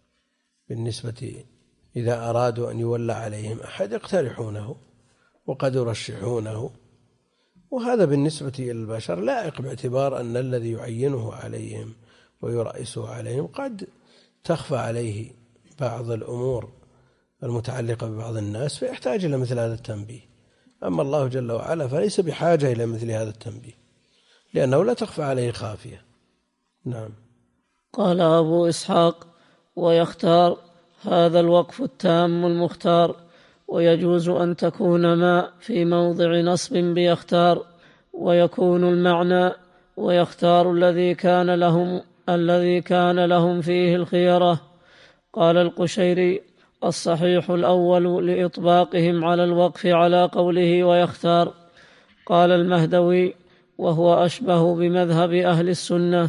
بالنسبة إذا أرادوا أن يولى عليهم أحد يقترحونه وقد يرشحونه، وهذا بالنسبة إلى البشر لائق، باعتبار أن الذي يعينه عليهم ويرأسه عليهم قد تخفى عليه بعض الأمور المتعلقة ببعض الناس فيحتاج إلى مثل هذا التنبيه. أما الله جل وعلا فليس بحاجة إلى مثل هذا التنبيه، لأنه لا تخفى عليه خافية. نعم. قال أبو إسحاق: ويختار، هذا الوقف التام المختار، ويجوز أن تكون ما في موضع نصب بيختار، ويكون المعنى ويختار الذي كان لهم الذي كان لهم فيه الخيرة. قال القشيري: الصحيح الأول لإطباقهم على الوقف على قوله ويختار. قال المهدوي: وهو أشبه بمذهب أهل السنة.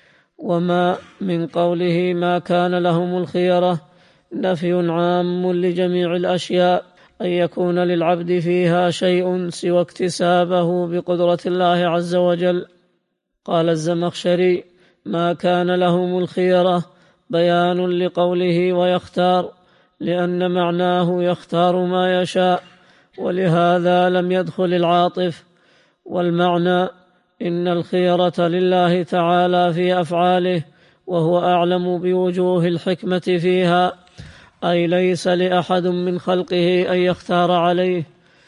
وما من قوله ما كان لهم الخيرة نفي عام لجميع الأشياء، أن يكون للعبد فيها شيء سوى اكتسابه بقدرة الله عز وجل. قال الزمخشري: ما كان لهم الخيرة بيان لقوله ويختار، لأن معناه يختار ما يشاء، ولهذا لم يدخل العاطف. والمعنى إن الخيرة لله تعالى في أفعاله، وهو أعلم بوجوه الحكمة فيها، أي ليس لأحد من خلقه أن يختار عليه.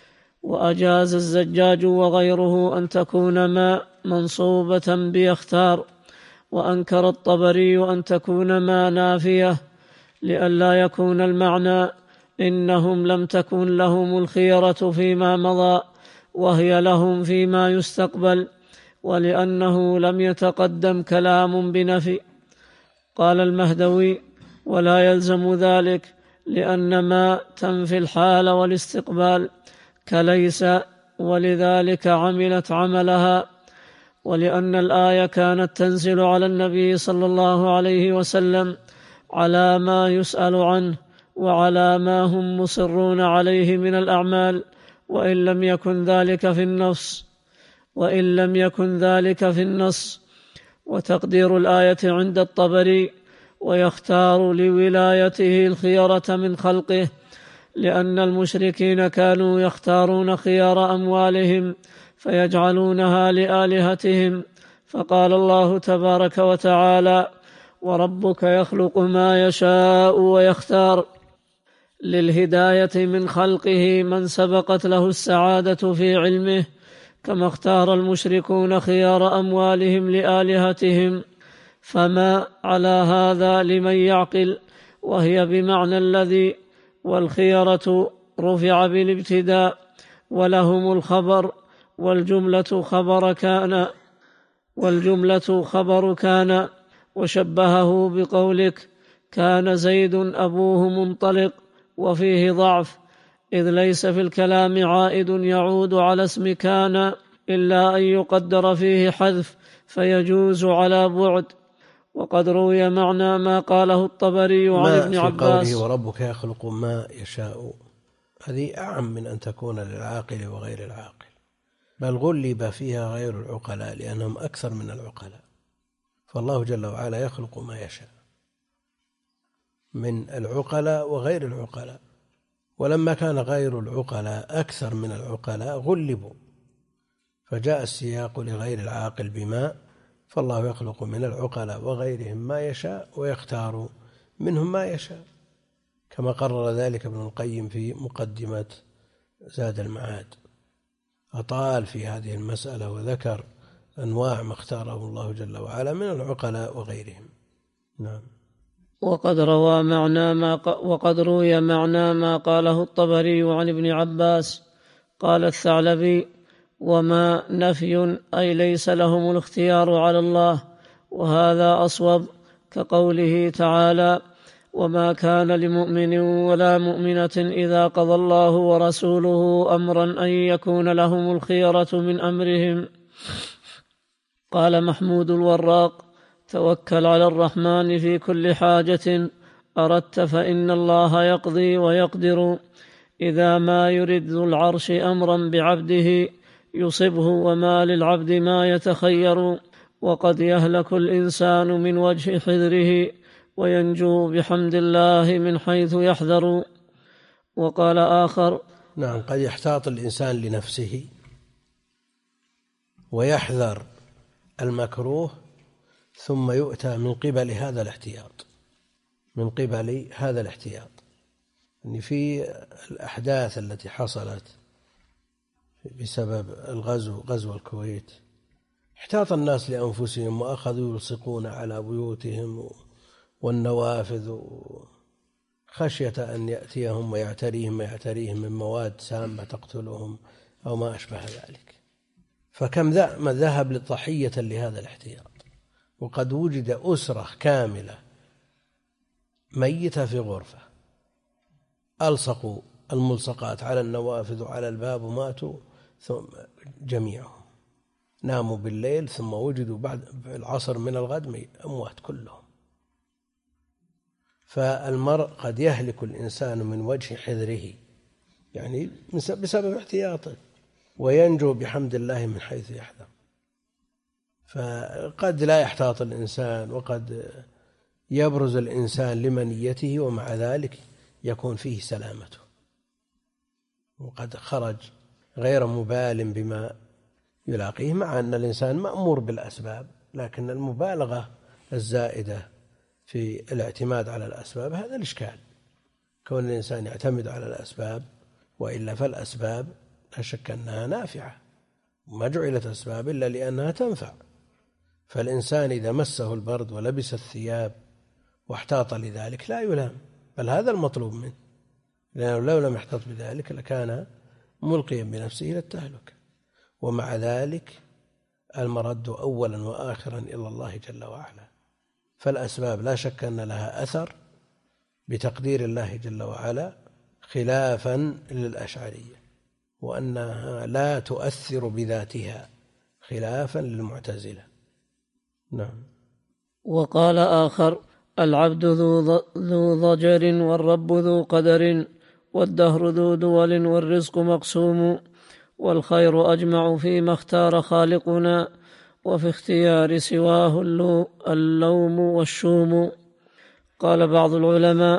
وأجاز الزجاج وغيره أن تكون ما منصوبة بيختار، وأنكر الطبري أن تكون ما نافية، لئلا يكون المعنى إنهم لم تكن لهم الخيرة فيما مضى وهي لهم فيما يستقبل، ولأنه لم يتقدم كلام بنفي. قال المهدوي: ولا يلزم ذلك، لأن ما تنفي الحال والاستقبال كليس، ولذلك عملت عملها. ولأن الآية كانت تنزل على النبي صلى الله عليه وسلم على ما يسأل عنه وعلى ما هم مصرون عليه من الأعمال، وإن لم يكن ذلك في النص وإن لم يكن ذلك في النص وتقدير الآية عند الطبري: ويختار لولايته الخيرة من خلقه، لأن المشركين كانوا يختارون خيار أموالهم فيجعلونها لآلهتهم، فقال الله تبارك وتعالى: وربك يخلق ما يشاء ويختار، للهداية من خلقه من سبقت له السعادة في علمه، كما اختار المشركون خيار أموالهم لآلهتهم. فما على هذا لمن يعقل، وهي بمعنى الذي، والخيرة رفع بالابتداء، ولهم الخبر، والجملة خبر كان والجملة خبر كان وشبهه بقولك: كان زيد أبوه منطلق، وفيه ضعف، إذ ليس في الكلام عائد يعود على اسم كان إلا أن يقدر فيه حذف فيجوز على بعد. وقد روي معنى ما قاله الطبري عن ابن عباس. في قوله وربك يخلق ما يشاء، هذه أعم من أن تكون للعاقل وغير العاقل، بل غلب فيها غير العقلاء لأنهم أكثر من العقلاء. فالله جل وعلا يخلق ما يشاء من العقلاء وغير العقلاء، ولما كان غير العقلاء أكثر من العقلاء غلبوا، فجاء السياق لغير العاقل بما، فالله يخلق من العقلاء وغيرهم ما يشاء ويختار منهم ما يشاء، كما قرر ذلك ابن القيم في مقدمة زاد المعاد. أطال في هذه المسألة وذكر أنواع ما اختاره الله جل وعلا من العقلاء وغيرهم. نعم. وقد روى معنى ما ق... وقد روي معنى ما قاله الطبري عن ابن عباس. قال الثعلبي: وما نفي أي ليس لهم الاختيار على الله، وهذا أصوب، كقوله تعالى: وما كان لمؤمن ولا مؤمنة إذا قضى الله ورسوله أمرا أن يكون لهم الخيرة من أمرهم. قال محمود الوراق: توكل على الرحمن في كل حاجة أردت، فإن الله يقضي ويقدر، إذا ما يرد ذو العرش أمرا بعبده يصبه، وما للعبد ما يتخير، وقد يهلك الإنسان من وجه حذره وينجو بحمد الله من حيث يحذر. وقال آخر: نعم، قد يحتاط الإنسان لنفسه ويحذر المكروه، ثم يؤتى من قبل هذا الاحتياط من قبل هذا الاحتياط يعني في الأحداث التي حصلت بسبب الغزو غزو الكويت، احتاط الناس لأنفسهم وأخذوا يلصقون على بيوتهم والنوافذ خشية أن يأتيهم ويعتريهم ويعتريهم من مواد سامة تقتلهم أو ما أشبه ذلك. فكم ذهب لضحية لهذا الاحتياط، وقد وجد أسرة كاملة ميتة في غرفة، ألصقوا الملصقات على النوافذ وعلى الباب وماتوا ثم جميعهم، ناموا بالليل ثم وجدوا بعد العصر من الغد أموات كلهم. فالمرء قد يهلك الإنسان من وجه حذره، يعني بسبب احتياطه، وينجو بحمد الله من حيث يحذر. فقد لا يحتاط الإنسان، وقد يبرز الإنسان لمنيته، ومع ذلك يكون فيه سلامته، وقد خرج غير مبال بما يلاقيه، مع أن الإنسان مأمور بالأسباب، لكن المبالغة الزائدة في الاعتماد على الأسباب هذا الإشكال. كون الإنسان يعتمد على الأسباب، وإلا فالأسباب لا شك أنها نافعة، وما جعلت أسباب إلا لأنها تنفع. فالإنسان إذا مسه البرد ولبس الثياب واحتاط لذلك لا يلام، بل هذا المطلوب منه، لأنه لو لم يحتاط بذلك لكان ملقيا بنفسه إلى التهلكة. ومع ذلك المرد أولا وآخرا إلى الله جل وعلا. فالأسباب لا شك أن لها أثر بتقدير الله جل وعلا، خلافا للأشعرية، وأنها لا تؤثر بذاتها، خلافا للمعتزلة. نعم. وقال آخر: العبد ذو ضجر، والرب ذو قدر، والدهر ذو دول، والرزق مقسوم، والخير أجمع فيما اختار خالقنا، وفي اختيار سواه اللوم والشوم. قال بعض العلماء: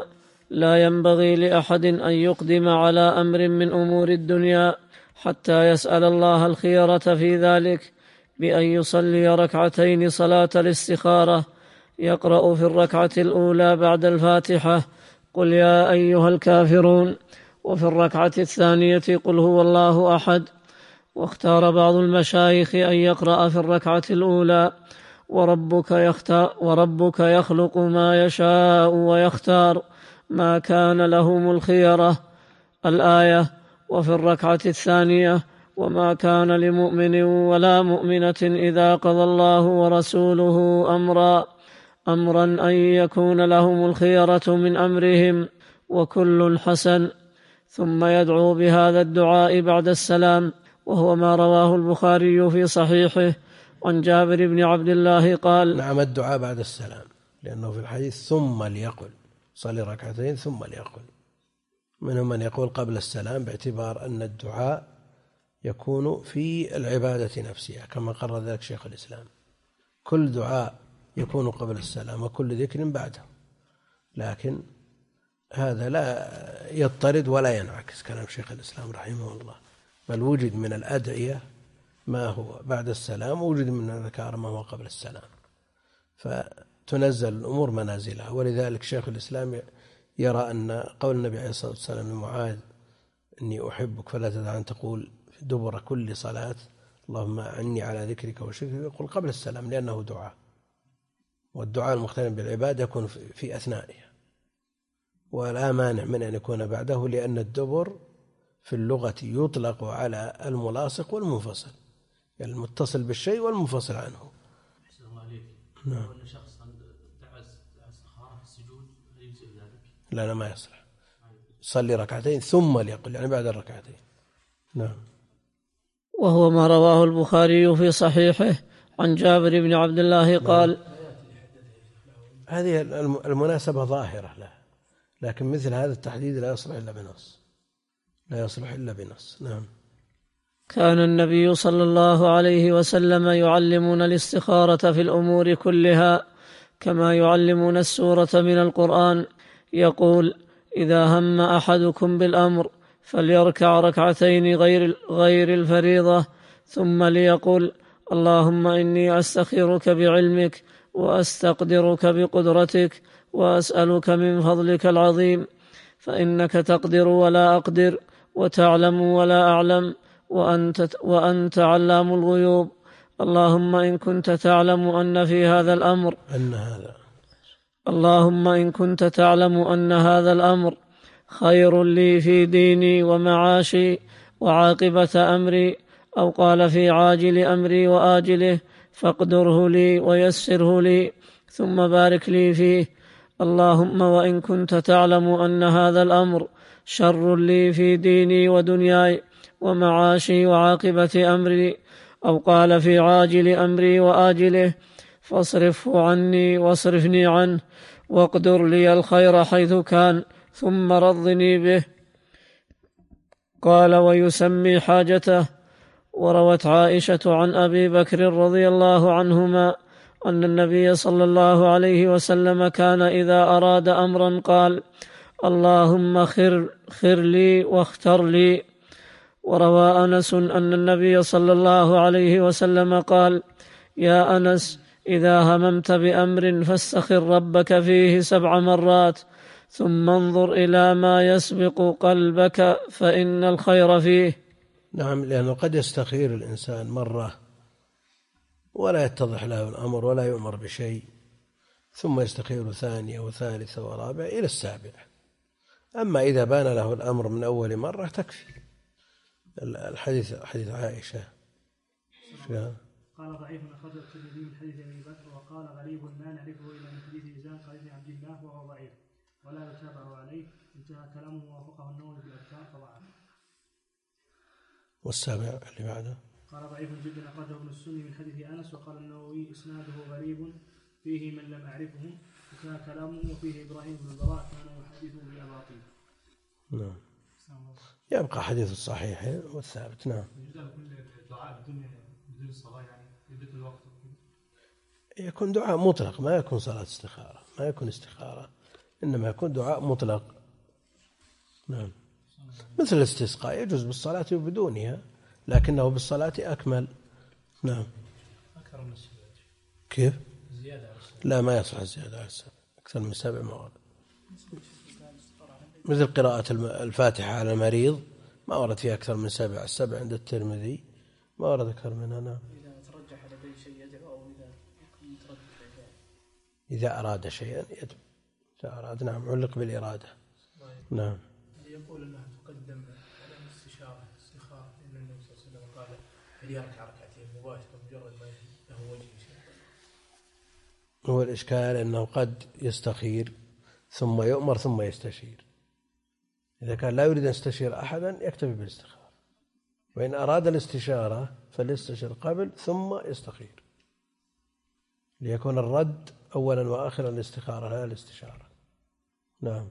لا ينبغي لأحد أن يقدم على أمر من أمور الدنيا حتى يسأل الله الخيرة في ذلك بأن يصلي ركعتين صلاة الاستخارة، يقرأ في الركعة الأولى بعد الفاتحة قل يا أيها الكافرون، وفي الركعة الثانية قل هو الله أحد. واختار بعض المشايخ أن يقرأ في الركعة الأولى وربك, يختار وربك يخلق ما يشاء ويختار ما كان لهم الخيرة الآية، وفي الركعة الثانية وما كان لمؤمن ولا مؤمنة إذا قضى الله ورسوله أمرا أمرا أن يكون لهم الخيرة من أمرهم وكل حسن، ثم يدعو بهذا الدعاء بعد السلام، وهو ما رواه البخاري في صحيحه عن جابر بن عبد الله قال: نعم، الدعاء بعد السلام، لأنه في الحديث ثم ليقل، صلي ركعتين ثم ليقل. منهم من يقول قبل السلام باعتبار أن الدعاء يكون في العبادة نفسها كما قرر ذلك شيخ الإسلام، كل دعاء يكون قبل السلام وكل ذكر بعده، لكن هذا لا يضطرد ولا ينعكس كلام شيخ الإسلام رحمه الله، بل وجد من الأدعية ما هو بعد السلام، ووجد من الأذكار ما هو قبل السلام، فتنزل الأمور منازلها. ولذلك شيخ الإسلام يرى أن قول النبي عليه الصلاة والسلام لمعاذ إني أحبك فلا تدع أن تقول في دبر كل صلاة اللهم أعني على ذكرك وشكرك، يقول قبل السلام لأنه دعاء، والدعاء المختلف بالعبادة يكون في أثنائها، ولا مانع من أن يكون بعده، لأن الدبر في اللغة يطلق على الملاصق والمنفصل، يعني المتصل بالشيء والمنفصل عنه. أحسن الله عليك. نعم. لو أن شخص دعا استخارة في السجود هل يجزئ ذلك؟ لا لا، ما يصلح. صلي ركعتين ثم ليقل، يعني بعد الركعتين. نعم. وهو ما رواه البخاري في صحيحه عن جابر بن عبد الله قال: نعم. هذه المناسبة ظاهرة له، لكن مثل هذا التحديد لا يصلح إلا بنص، لا يصلح إلا بنص. نعم. كان النبي صلى الله عليه وسلم يعلمنا الاستخارة في الأمور كلها كما يعلمنا السورة من القرآن، يقول: إذا هم أحدكم بالأمر فليركع ركعتين غير غير الفريضة ثم ليقل: اللهم إني أستخيرك بعلمك وأستقدرك بقدرتك وأسألك من فضلك العظيم، فإنك تقدر ولا أقدر وتعلم ولا أعلم وأنت, وأنت علام الغيوب. اللهم إن كنت تعلم أن في هذا الأمر أن هذا اللهم إن كنت تعلم أن هذا الأمر خير لي في ديني ومعاشي وعاقبة أمري، أو قال في عاجل أمري وآجله، فاقدره لي ويسره لي ثم بارك لي فيه. اللهم وإن كنت تعلم أن هذا الأمر شر لي في ديني ودنياي ومعاشي وعاقبة أمري، أو قال في عاجل أمري وآجله، فاصرفه عني واصرفني عنه، واقدر لي الخير حيث كان ثم رضني به. قال: ويسمي حاجته. وروت عائشة عن أبي بكر رضي الله عنهما أن النبي صلى الله عليه وسلم كان إذا أراد أمرا قال: اللهم خر, خر لي واختر لي. وروى أنس أن النبي صلى الله عليه وسلم قال: يا أنس، إذا هممت بأمر فاستخر ربك فيه سبع مرات ثم انظر إلى ما يسبق قلبك فإن الخير فيه. نعم، لأنه قد يستخير الإنسان مرة ولا يتضح له الأمر ولا يؤمر بشيء، ثم يستخير ثانية وثالثة ورابعة إلى السابعة. أما إذا بان له الأمر من أول مرة تكفي. الحديث حديث عائشة قال: ضعيف أخرجه الترمذي من حديث أبي بكر، وقال: غريب ما نعرفه إلا من حديث إزاء قال ابن عبد الله وهو ضعيف ولا يتابع عليه، انتهى كلامه ووافقه النووي في الأذكار فضعف. والسابع اللي بعده قال: ضعيف جدا أخرجه ابن السني من حديث أنس، وقال النووي إسناده غريب فيه من لم أعرفه، انتهى كلامه. وفيه إبراهيم بن البراء كان يحدثه بأباطيل. نعم. يبقى حديث الصحيح والثابت. نعم. دعاء الدنيا بدون صلاة يعني يدة الوقت يكون دعاء مطلق، ما يكون صلاة استخارة، ما يكون استخارة، إنما يكون دعاء مطلق. نعم. مثل الاستسقاء يجوز بالصلاة وبدونها، لكنه بالصلاة أكمل. نعم. أكثر من السبع. كيف؟ زيادة على السبع. لا، ما يصلح الزيادة على السبع، أكثر من سبع مواضع. مثل قراءة الفاتحة على المريض ما ورد فيها أكثر من سبع. السبع عند الترمذي ما ورد أكثر منها. نعم. إذا ترجح لديه شيء يدعو، أو إذا يترجح إذا أراد شيئا يدعو. إذا أراد، نعم، علق بالإرادة. نعم. يقول أنها تقدم على الاستشارة استخارة، لأن النبي صلى الله عليه وسلم قال هل يركع ركعتين مباشرة مجرد ما له وجه شيء. هو الإشكال أنه قد يستخير ثم يؤمر ثم يستشير. إذا كان لا يريد أن يستشير أحدا يكتفي بالاستخارة، وإن أراد الاستشارة فليستشير قبل ثم يستخير، ليكون الرد أولا وآخرا الاستخارة لا الاستشارة. نعم.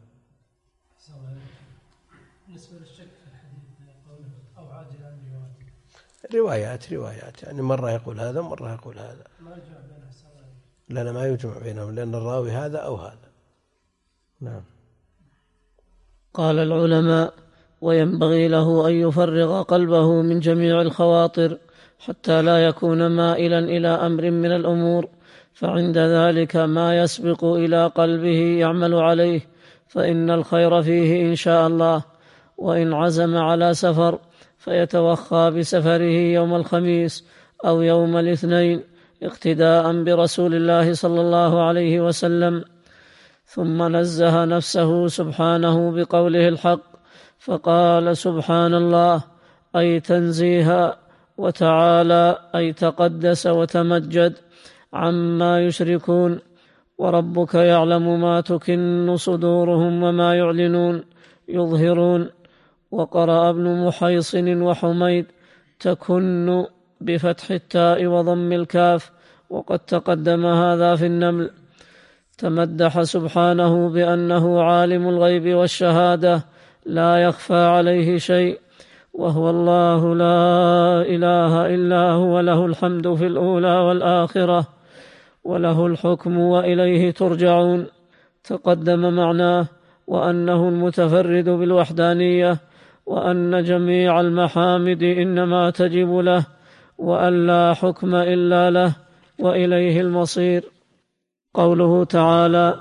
بالنسبة للشك في الحديث قوله أو عاجلا بوادي، روايات روايات يعني مرة يقول هذا مرة يقول هذا، ما يجمع بينها السواء. لا لا، ما يجمع بينهم، لأن الراوي هذا أو هذا. نعم. قال العلماء: وينبغي له أن يفرغ قلبه من جميع الخواطر حتى لا يكون مائلا إلى أمر من الأمور، فعند ذلك ما يسبق إلى قلبه يعمل عليه، فإن الخير فيه إن شاء الله. وإن عزم على سفر فيتوخى بسفره يوم الخميس أو يوم الاثنين اقتداء برسول الله صلى الله عليه وسلم، ثم نزه نفسه سبحانه بقوله الحق، فقال: سبحان الله، أي تنزيها، وتعالى، أي تقدس وتمجد، عما يشركون، وربك يعلم ما تكن صدورهم وما يعلنون يظهرون. وقرأ ابن محيصن وحميد: تكن بفتح التاء وضم الكاف، وقد تقدم هذا في النمل. تمدح سبحانه بأنه عالم الغيب والشهادة لا يخفى عليه شيء، وهو الله لا إله إلا هو، له الحمد في الأولى والآخرة، وله الحكم وإليه ترجعون. تقدم معناه، وأنه المتفرد بالوحدانية، وأن جميع المحامد إنما تجب له، وأن لا حكم إلا له، وإليه المصير. قوله تعالى: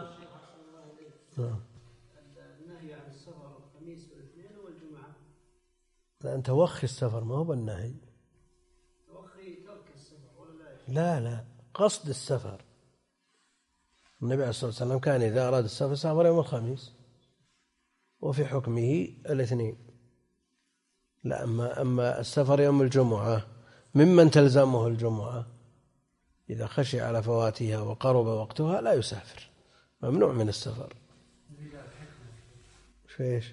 النهي عن السفر الخميس والاثنين والجمعة. لا، أنت وخي السفر، ما هو بالنهي. توخي ترك السفر ولا لا لا؟ لا، قصد السفر. النبي عليه الصلاة والسلام كان إذا أراد السفر سافر يوم الخميس، وفي حكمه الاثنين. لا، أما أما السفر يوم الجمعة ممن تلزمه الجمعة إذا خشي على فواتها وقرب وقتها لا يسافر، ممنوع من السفر. فيش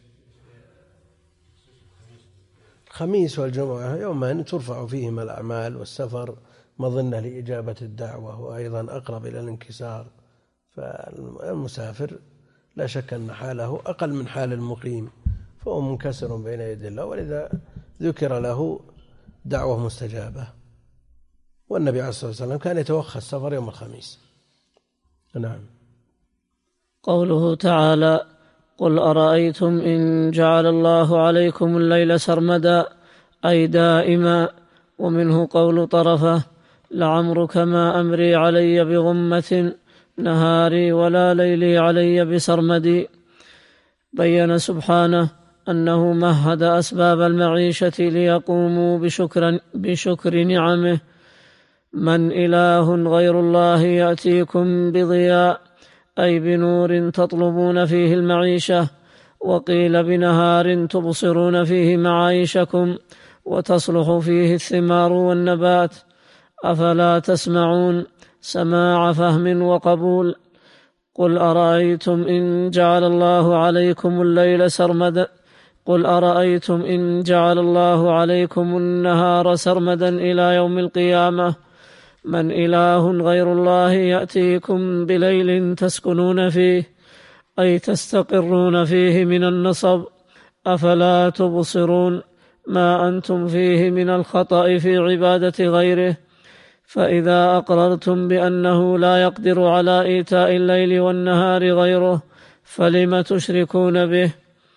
الخميس والجمعة يومان ترفع فيهما الأعمال، والسفر مظنة لإجابة الدعوة، وأيضا أقرب إلى الانكسار. فالمسافر لا شك أن حاله أقل من حال المقيم، فهو منكسر بين يدي الله، ولذا ذكر له دعوة مستجابة. والنبي عليه الصلاة والسلام كان يتوخى السفر يوم الخميس. نعم. قوله تعالى: قل أرأيتم إن جعل الله عليكم الليل سرمدا، أي دائما. ومنه قول طرفة: لعمرك ما أمري علي بغمة، نهاري ولا ليلي علي بسرمدي. بين سبحانه أنه مهد أسباب المعيشة ليقوموا بشكر, بشكر نعمه. من إله غير الله يأتيكم بضياء، أي بنور تطلبون فيه المعيشة، وقيل بنهار تبصرون فيه معايشكم وتصلح فيه الثمار والنبات. أفلا تسمعون؟ سماع فهم وقبول. قل أرأيتم إن جعل الله عليكم الليل سرمدا قل أرأيتم إن جعل الله عليكم النهار سرمدا إلى يوم القيامة، من إله غير الله يأتيكم بليل تسكنون فيه، أي تستقرون فيه من النصب. أفلا تبصرون؟ ما أنتم فيه من الخطأ في عبادة غيره. فإذا أقررتم بأنه لا يقدر على إيتاء الليل والنهار غيره، فلم تشركون به؟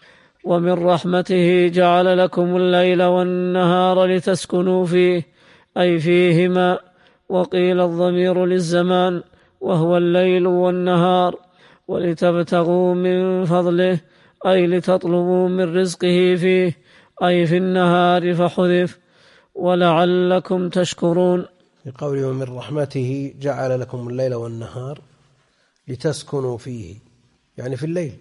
ومن رحمته جعل لكم الليل والنهار لتسكنوا فيه أي فيهما، وقيل الضمير للزمان وهو الليل والنهار، ولتبتغوا من فضله أي لتطلبوا من رزقه فيه أي في النهار فحذف، ولعلكم تشكرون. في قوله من رحمته جعل لكم الليل والنهار لتسكنوا فيه يعني في الليل،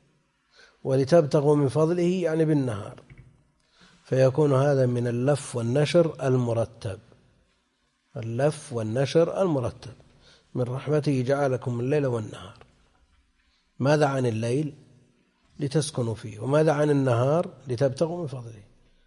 ولتبتغوا من فضله يعني بالنهار، فيكون هذا من اللف والنشر المرتب، اللف والنشر المرتب. من رحمته جعل لكم الليل والنهار، ماذا عن الليل؟ لتسكنوا فيه، وماذا عن النهار؟ لتبتغوا من فضله.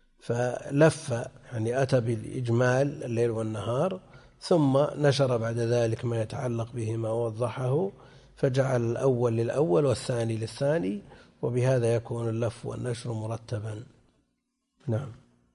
فلف يعني أتى بالإجمال الليل والنهار، ثم نشر بعد ذلك ما يتعلق بهما ووضحه، فجعل الأول للأول والثاني للثاني، وبهذا يكون اللف والنشر مرتبا. نعم.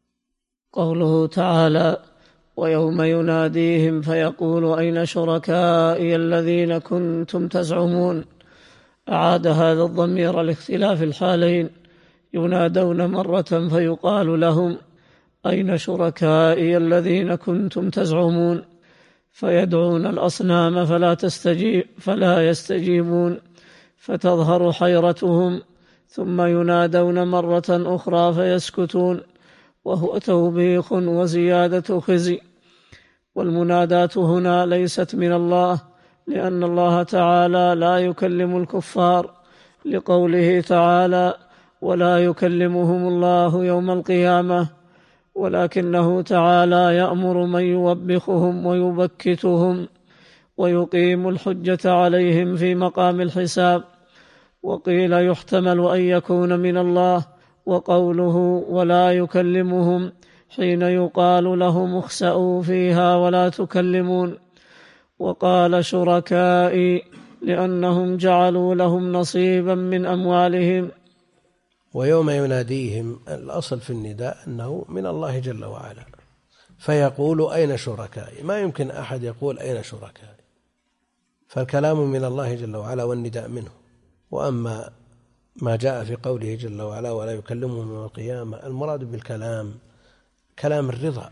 قوله تعالى ويوم يناديهم فيقول أين شركائي الذين كنتم تزعمون، أعاد هذا الضمير لاختلاف الحالين، ينادون مرة فيقال لهم أين شركائي الذين كنتم تزعمون، فيدعون الأصنام فلا تستجيب فلا يستجيبون، فتظهر حيرتهم، ثم ينادون مرة أخرى فيسكتون، وهو توبيخ وزيادة خزي. والمنادات هنا ليست من الله، لأن الله تعالى لا يكلم الكفار، لقوله تعالى ولا يكلمهم الله يوم القيامة، ولكنه تعالى يأمر من يوبخهم ويبكتهم ويقيم الحجة عليهم في مقام الحساب. وقيل يحتمل أن يكون من الله، وقوله ولا يكلمهم حين يقال لهم اخسأوا فيها ولا تكلمون. وقال شركائي لأنهم جعلوا لهم نصيبا من أموالهم. ويوم يناديهم، الأصل في النداء أنه من الله جل وعلا، فيقول أين شركائي، ما يمكن أحد يقول أين شركائي، فالكلام من الله جل وعلا والنداء منه. وأما ما جاء في قوله جل وعلا ولا يكلمهم يوم القيامة، المراد بالكلام كلام الرضا،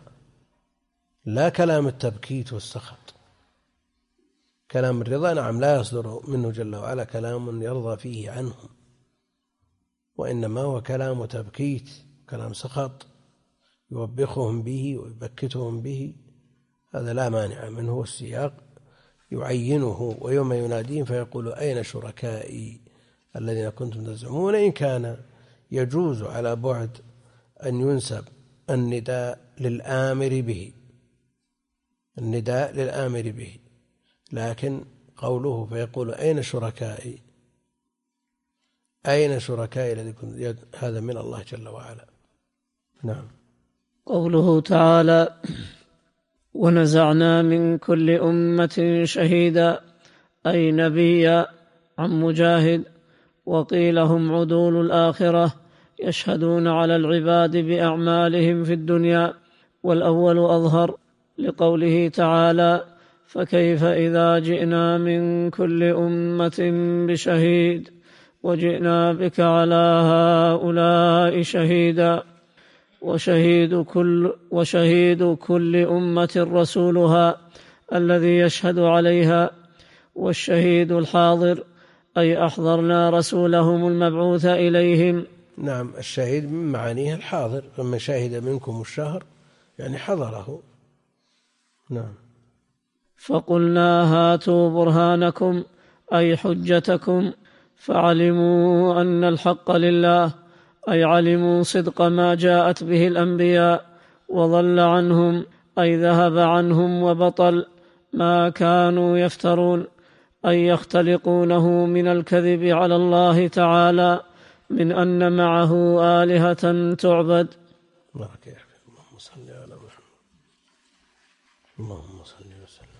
لا كلام التبكيت والسخط. كلام الرضا نعم لا يصدر منه جل وعلا كلام يرضى فيه عنهم، وإنما هو كلام تبكيت، كلام سخط يوبخهم به ويبكتهم به، هذا لا مانع منه، والسياق يعينه. ويوم يناديهم فيقول أين شركائي الذين كنتم تزعمون، إن كان يجوز على بعد أن ينسب النداء للآمر به، النداء للآمر به، لكن قوله فيقول أين شركائي، أين شركائي الذين كنتم، هذا من الله جل وعلا. نعم. قوله تعالى ونزعنا من كل أمة شهيدا أي نبيا، عن مجاهد. وقيل هم عدول الآخرة يشهدون على العباد بأعمالهم في الدنيا، والأول أظهر لقوله تعالى فكيف إذا جئنا من كل أمة بشهيد وجئنا بك على هؤلاء شهيدا. وشهيد كل, وشهيد كل أمة رسولها الذي يشهد عليها، والشهيد الحاضر أي أحضرنا رسولهم المبعوث إليهم. نعم، الشهيد من معانيه الحاضر، فمن شهد منكم الشهر يعني حضره. نعم. فقلنا هاتوا برهانكم أي حجتكم، فعلموا أن الحق لله أي علموا صدق ما جاءت به الأنبياء، وضل عنهم أي ذهب عنهم وبطل ما كانوا يفترون أي يختلقونه من الكذب على الله تعالى، من أن معه آلهة تعبد. اللهم صل على محمد اللهم صل وسلم